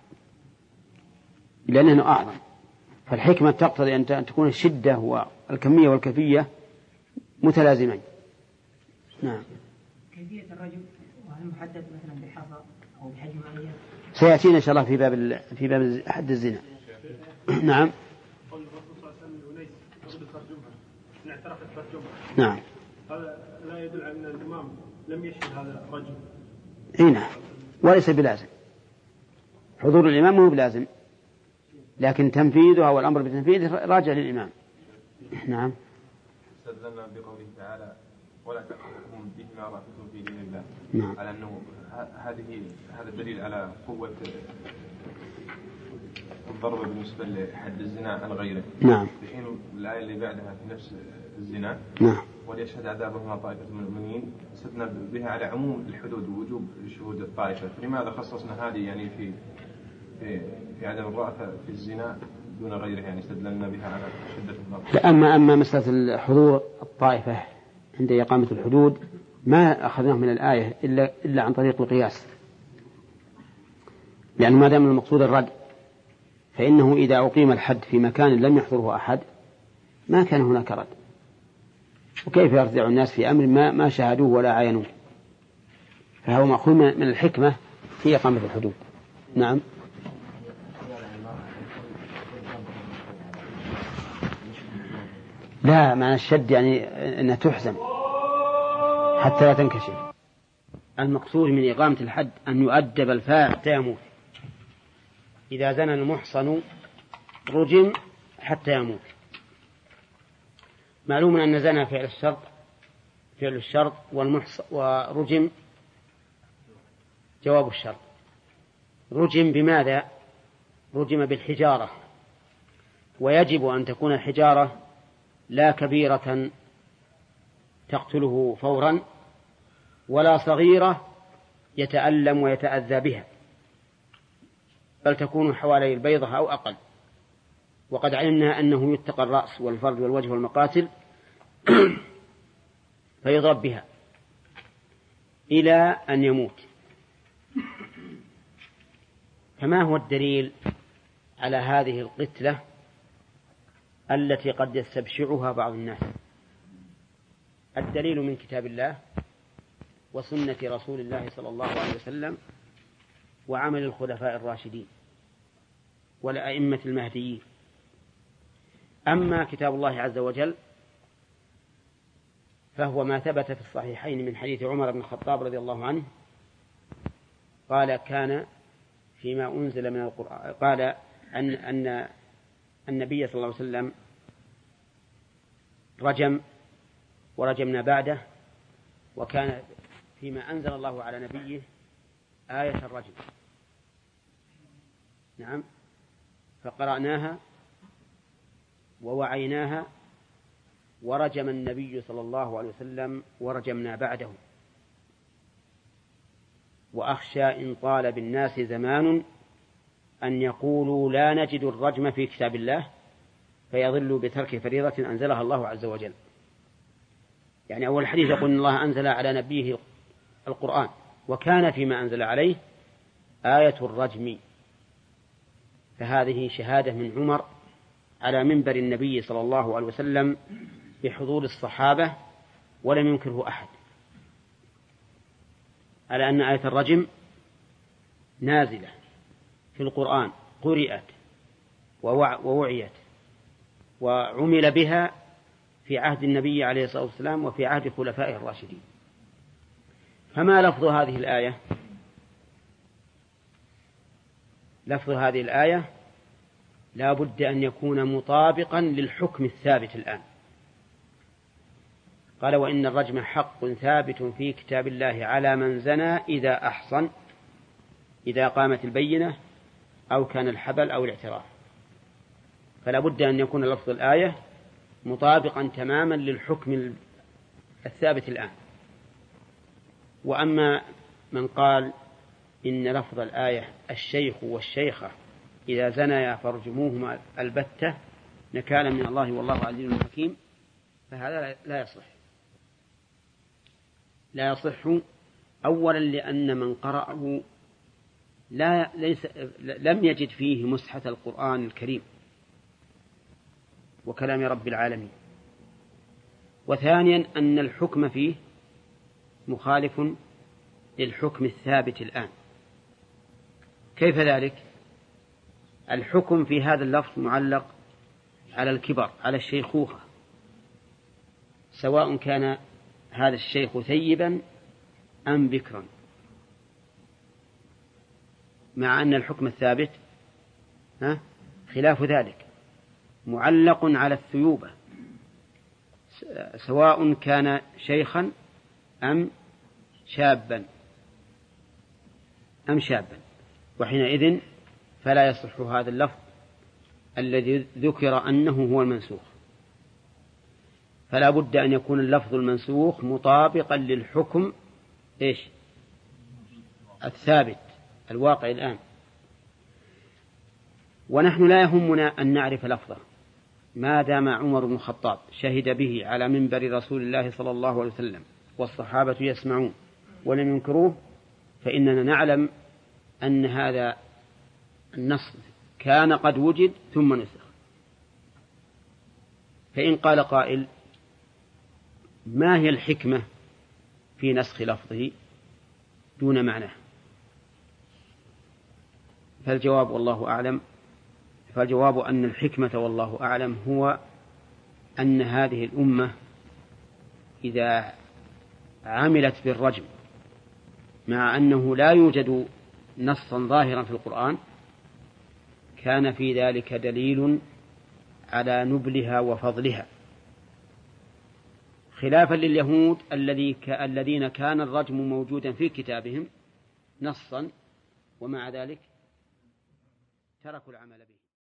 لأنه أعظم، فالحكمة تقتضي أن تكون الشدة والكمية والكيفية متلازمين. نعم. كيفية الرجل وهل محدد مثلا بحفر أو بحجم معين؟ سيأتينا إن شاء الله في باب في باب حد الزنا. نعم. قول الرسول صلى الله عليه وسلم لأنيس قبل ترجمها إن اعترفت ترجمها. نعم. هذا لا يدل على أن الإمام لم يشهد هذا الرجل. إيه نعم، وليس بلازم حضور الإمام، هو بلازم، لكن تنفيذها والأمر بتنفيذه راجع للإمام. نعم. استدلنا بقوله تعالى ولا تأخذكم بما رأيتم في دين الله. نعم. على أنه هذه هذا الدليل على قوة الضرب بالنسبة لحد الزنا عن غيره. نعم. في حين الآية اللي بعدها في نفس الزنا. نعم. وليشهد عذابهما طائفة من المؤمنين، استدنا بها على عموم الحدود ووجوب شهود الطائفة، فلماذا خصصنا هذه يعني في في في عدم الرأفة في الزنا دون غيره، يعني استدللنا بها على شدة الضرب؟ أما أما مسألة حضور الطائفة عند إقامة الحدود ما أخذناه من الآية إلا إلا عن طريق القياس، لأن ما دام المقصود الرد، فإنه إذا أقيم الحد في مكان لم يحضره أحد ما كان هناك رد، وكيف يرجع الناس في أمر ما ما شاهدوه ولا عاينوه؟ فهو مأخوذ من الحكمة في إقامة الحدود. نعم. لا، معنى الشد يعني أنها تحزم حتى لا تنكشف. المقصود من إقامة الحد أن يؤدب الفاعل حتى يموت. إذا زنى المحصن رجم حتى يموت. معلوم أن زنى فعل الشرط فعل الشرط والمحصن ورجم جواب الشرط. رجم بماذا؟ رجم بالحجارة، ويجب أن تكون الحجارة لا كبيرة تقتله فورا ولا صغيرة يتألم ويتأذى بها، بل تكون حوالي البيضة أو أقل. وقد علمنا أنه يتقى الرأس والفرد والوجه والمقاتل فيضرب بها إلى أن يموت. فما هو الدليل على هذه القتلة التي قد يستبشعها بعض الناس؟ الدليل من كتاب الله وسنة رسول الله صلى الله عليه وسلم وعمل الخلفاء الراشدين والأئمة المهديين. أما كتاب الله عز وجل فهو ما ثبت في الصحيحين من حديث عمر بن الخطاب رضي الله عنه قال كان فيما أنزل من القرآن، قال أن أن النبي صلى الله عليه وسلم رجم ورجمنا بعده، وكان فيما أنزل الله على نبيه آية الرجم. نعم. فقرأناها ووعيناها ورجم النبي صلى الله عليه وسلم ورجمنا بعده. وأخشى إن طال بالناس زمان أن يقولوا لا نجد الرجم في كتاب الله فيضلوا بترك فريضة أنزلها الله عز وجل. يعني أول حديث يقول إن الله أنزل على نبيه القرآن وكان فيما أنزل عليه آية الرجم، فهذه شهادة من عمر على منبر النبي صلى الله عليه وسلم بحضور الصحابة ولم ينكره أحد، على أن آية الرجم نازلة في القرآن، قرئت ووعيت وعمل بها في عهد النبي عليه الصلاة والسلام وفي عهد خلفائه الراشدين. فما لفظ هذه الآية؟ لفظ هذه الآية لا بد أن يكون مطابقا للحكم الثابت الآن. قال وإن الرجم حق ثابت في كتاب الله على من زنى إذا أحصن، إذا قامت البينة أو كان الحبل أو الاعتراف. فلا بد أن يكون لفظ الآية مطابقا تماما للحكم الثابت الآن. وأما من قال إن لفظ الآية الشيخ والشيخة إذا زنيا فارجموهما البتة نكالا من الله والله عزيز حكيم، فهذا لا يصح. لا يصح أولا لأن من قرأه لا ليس لم يجد فيه مسحة القرآن الكريم وكلام رب العالمين. وثانيا أن الحكم فيه مخالف للحكم الثابت الآن. كيف ذلك؟ الحكم في هذا اللفظ معلق على الكبر، على الشيخوخة، سواء كان هذا الشيخ ثيبا أم بكرا، مع أن الحكم الثابت ها خلاف ذلك، معلق على الثيوبة، سواء كان شيخا أم شابا أم شابا، وحينئذ فلا يصح هذا اللفظ الذي ذكر أنه هو المنسوخ، فلا بد أن يكون اللفظ المنسوخ مطابقا للحكم إيش الثابت الواقع الآن. ونحن لا يهمنا أن نعرف لفظه ما دام عمر بن الخطاب شهد به على منبر رسول الله صلى الله عليه وسلم والصحابة يسمعون ولم ينكروه، فإننا نعلم أن هذا النص كان قد وجد ثم نسخ. فإن قال قائل ما هي الحكمة في نسخ لفظه دون معناه؟ فالجواب والله أعلم فالجواب أن الحكمة والله أعلم هو أن هذه الأمة إذا عملت بالرجم مع أنه لا يوجد نصا ظاهرا في القرآن كان في ذلك دليل على نبلها وفضلها، خلافا لليهود الذين كان الرجم موجودا في كتابهم نصا ومع ذلك تركوا العمل به.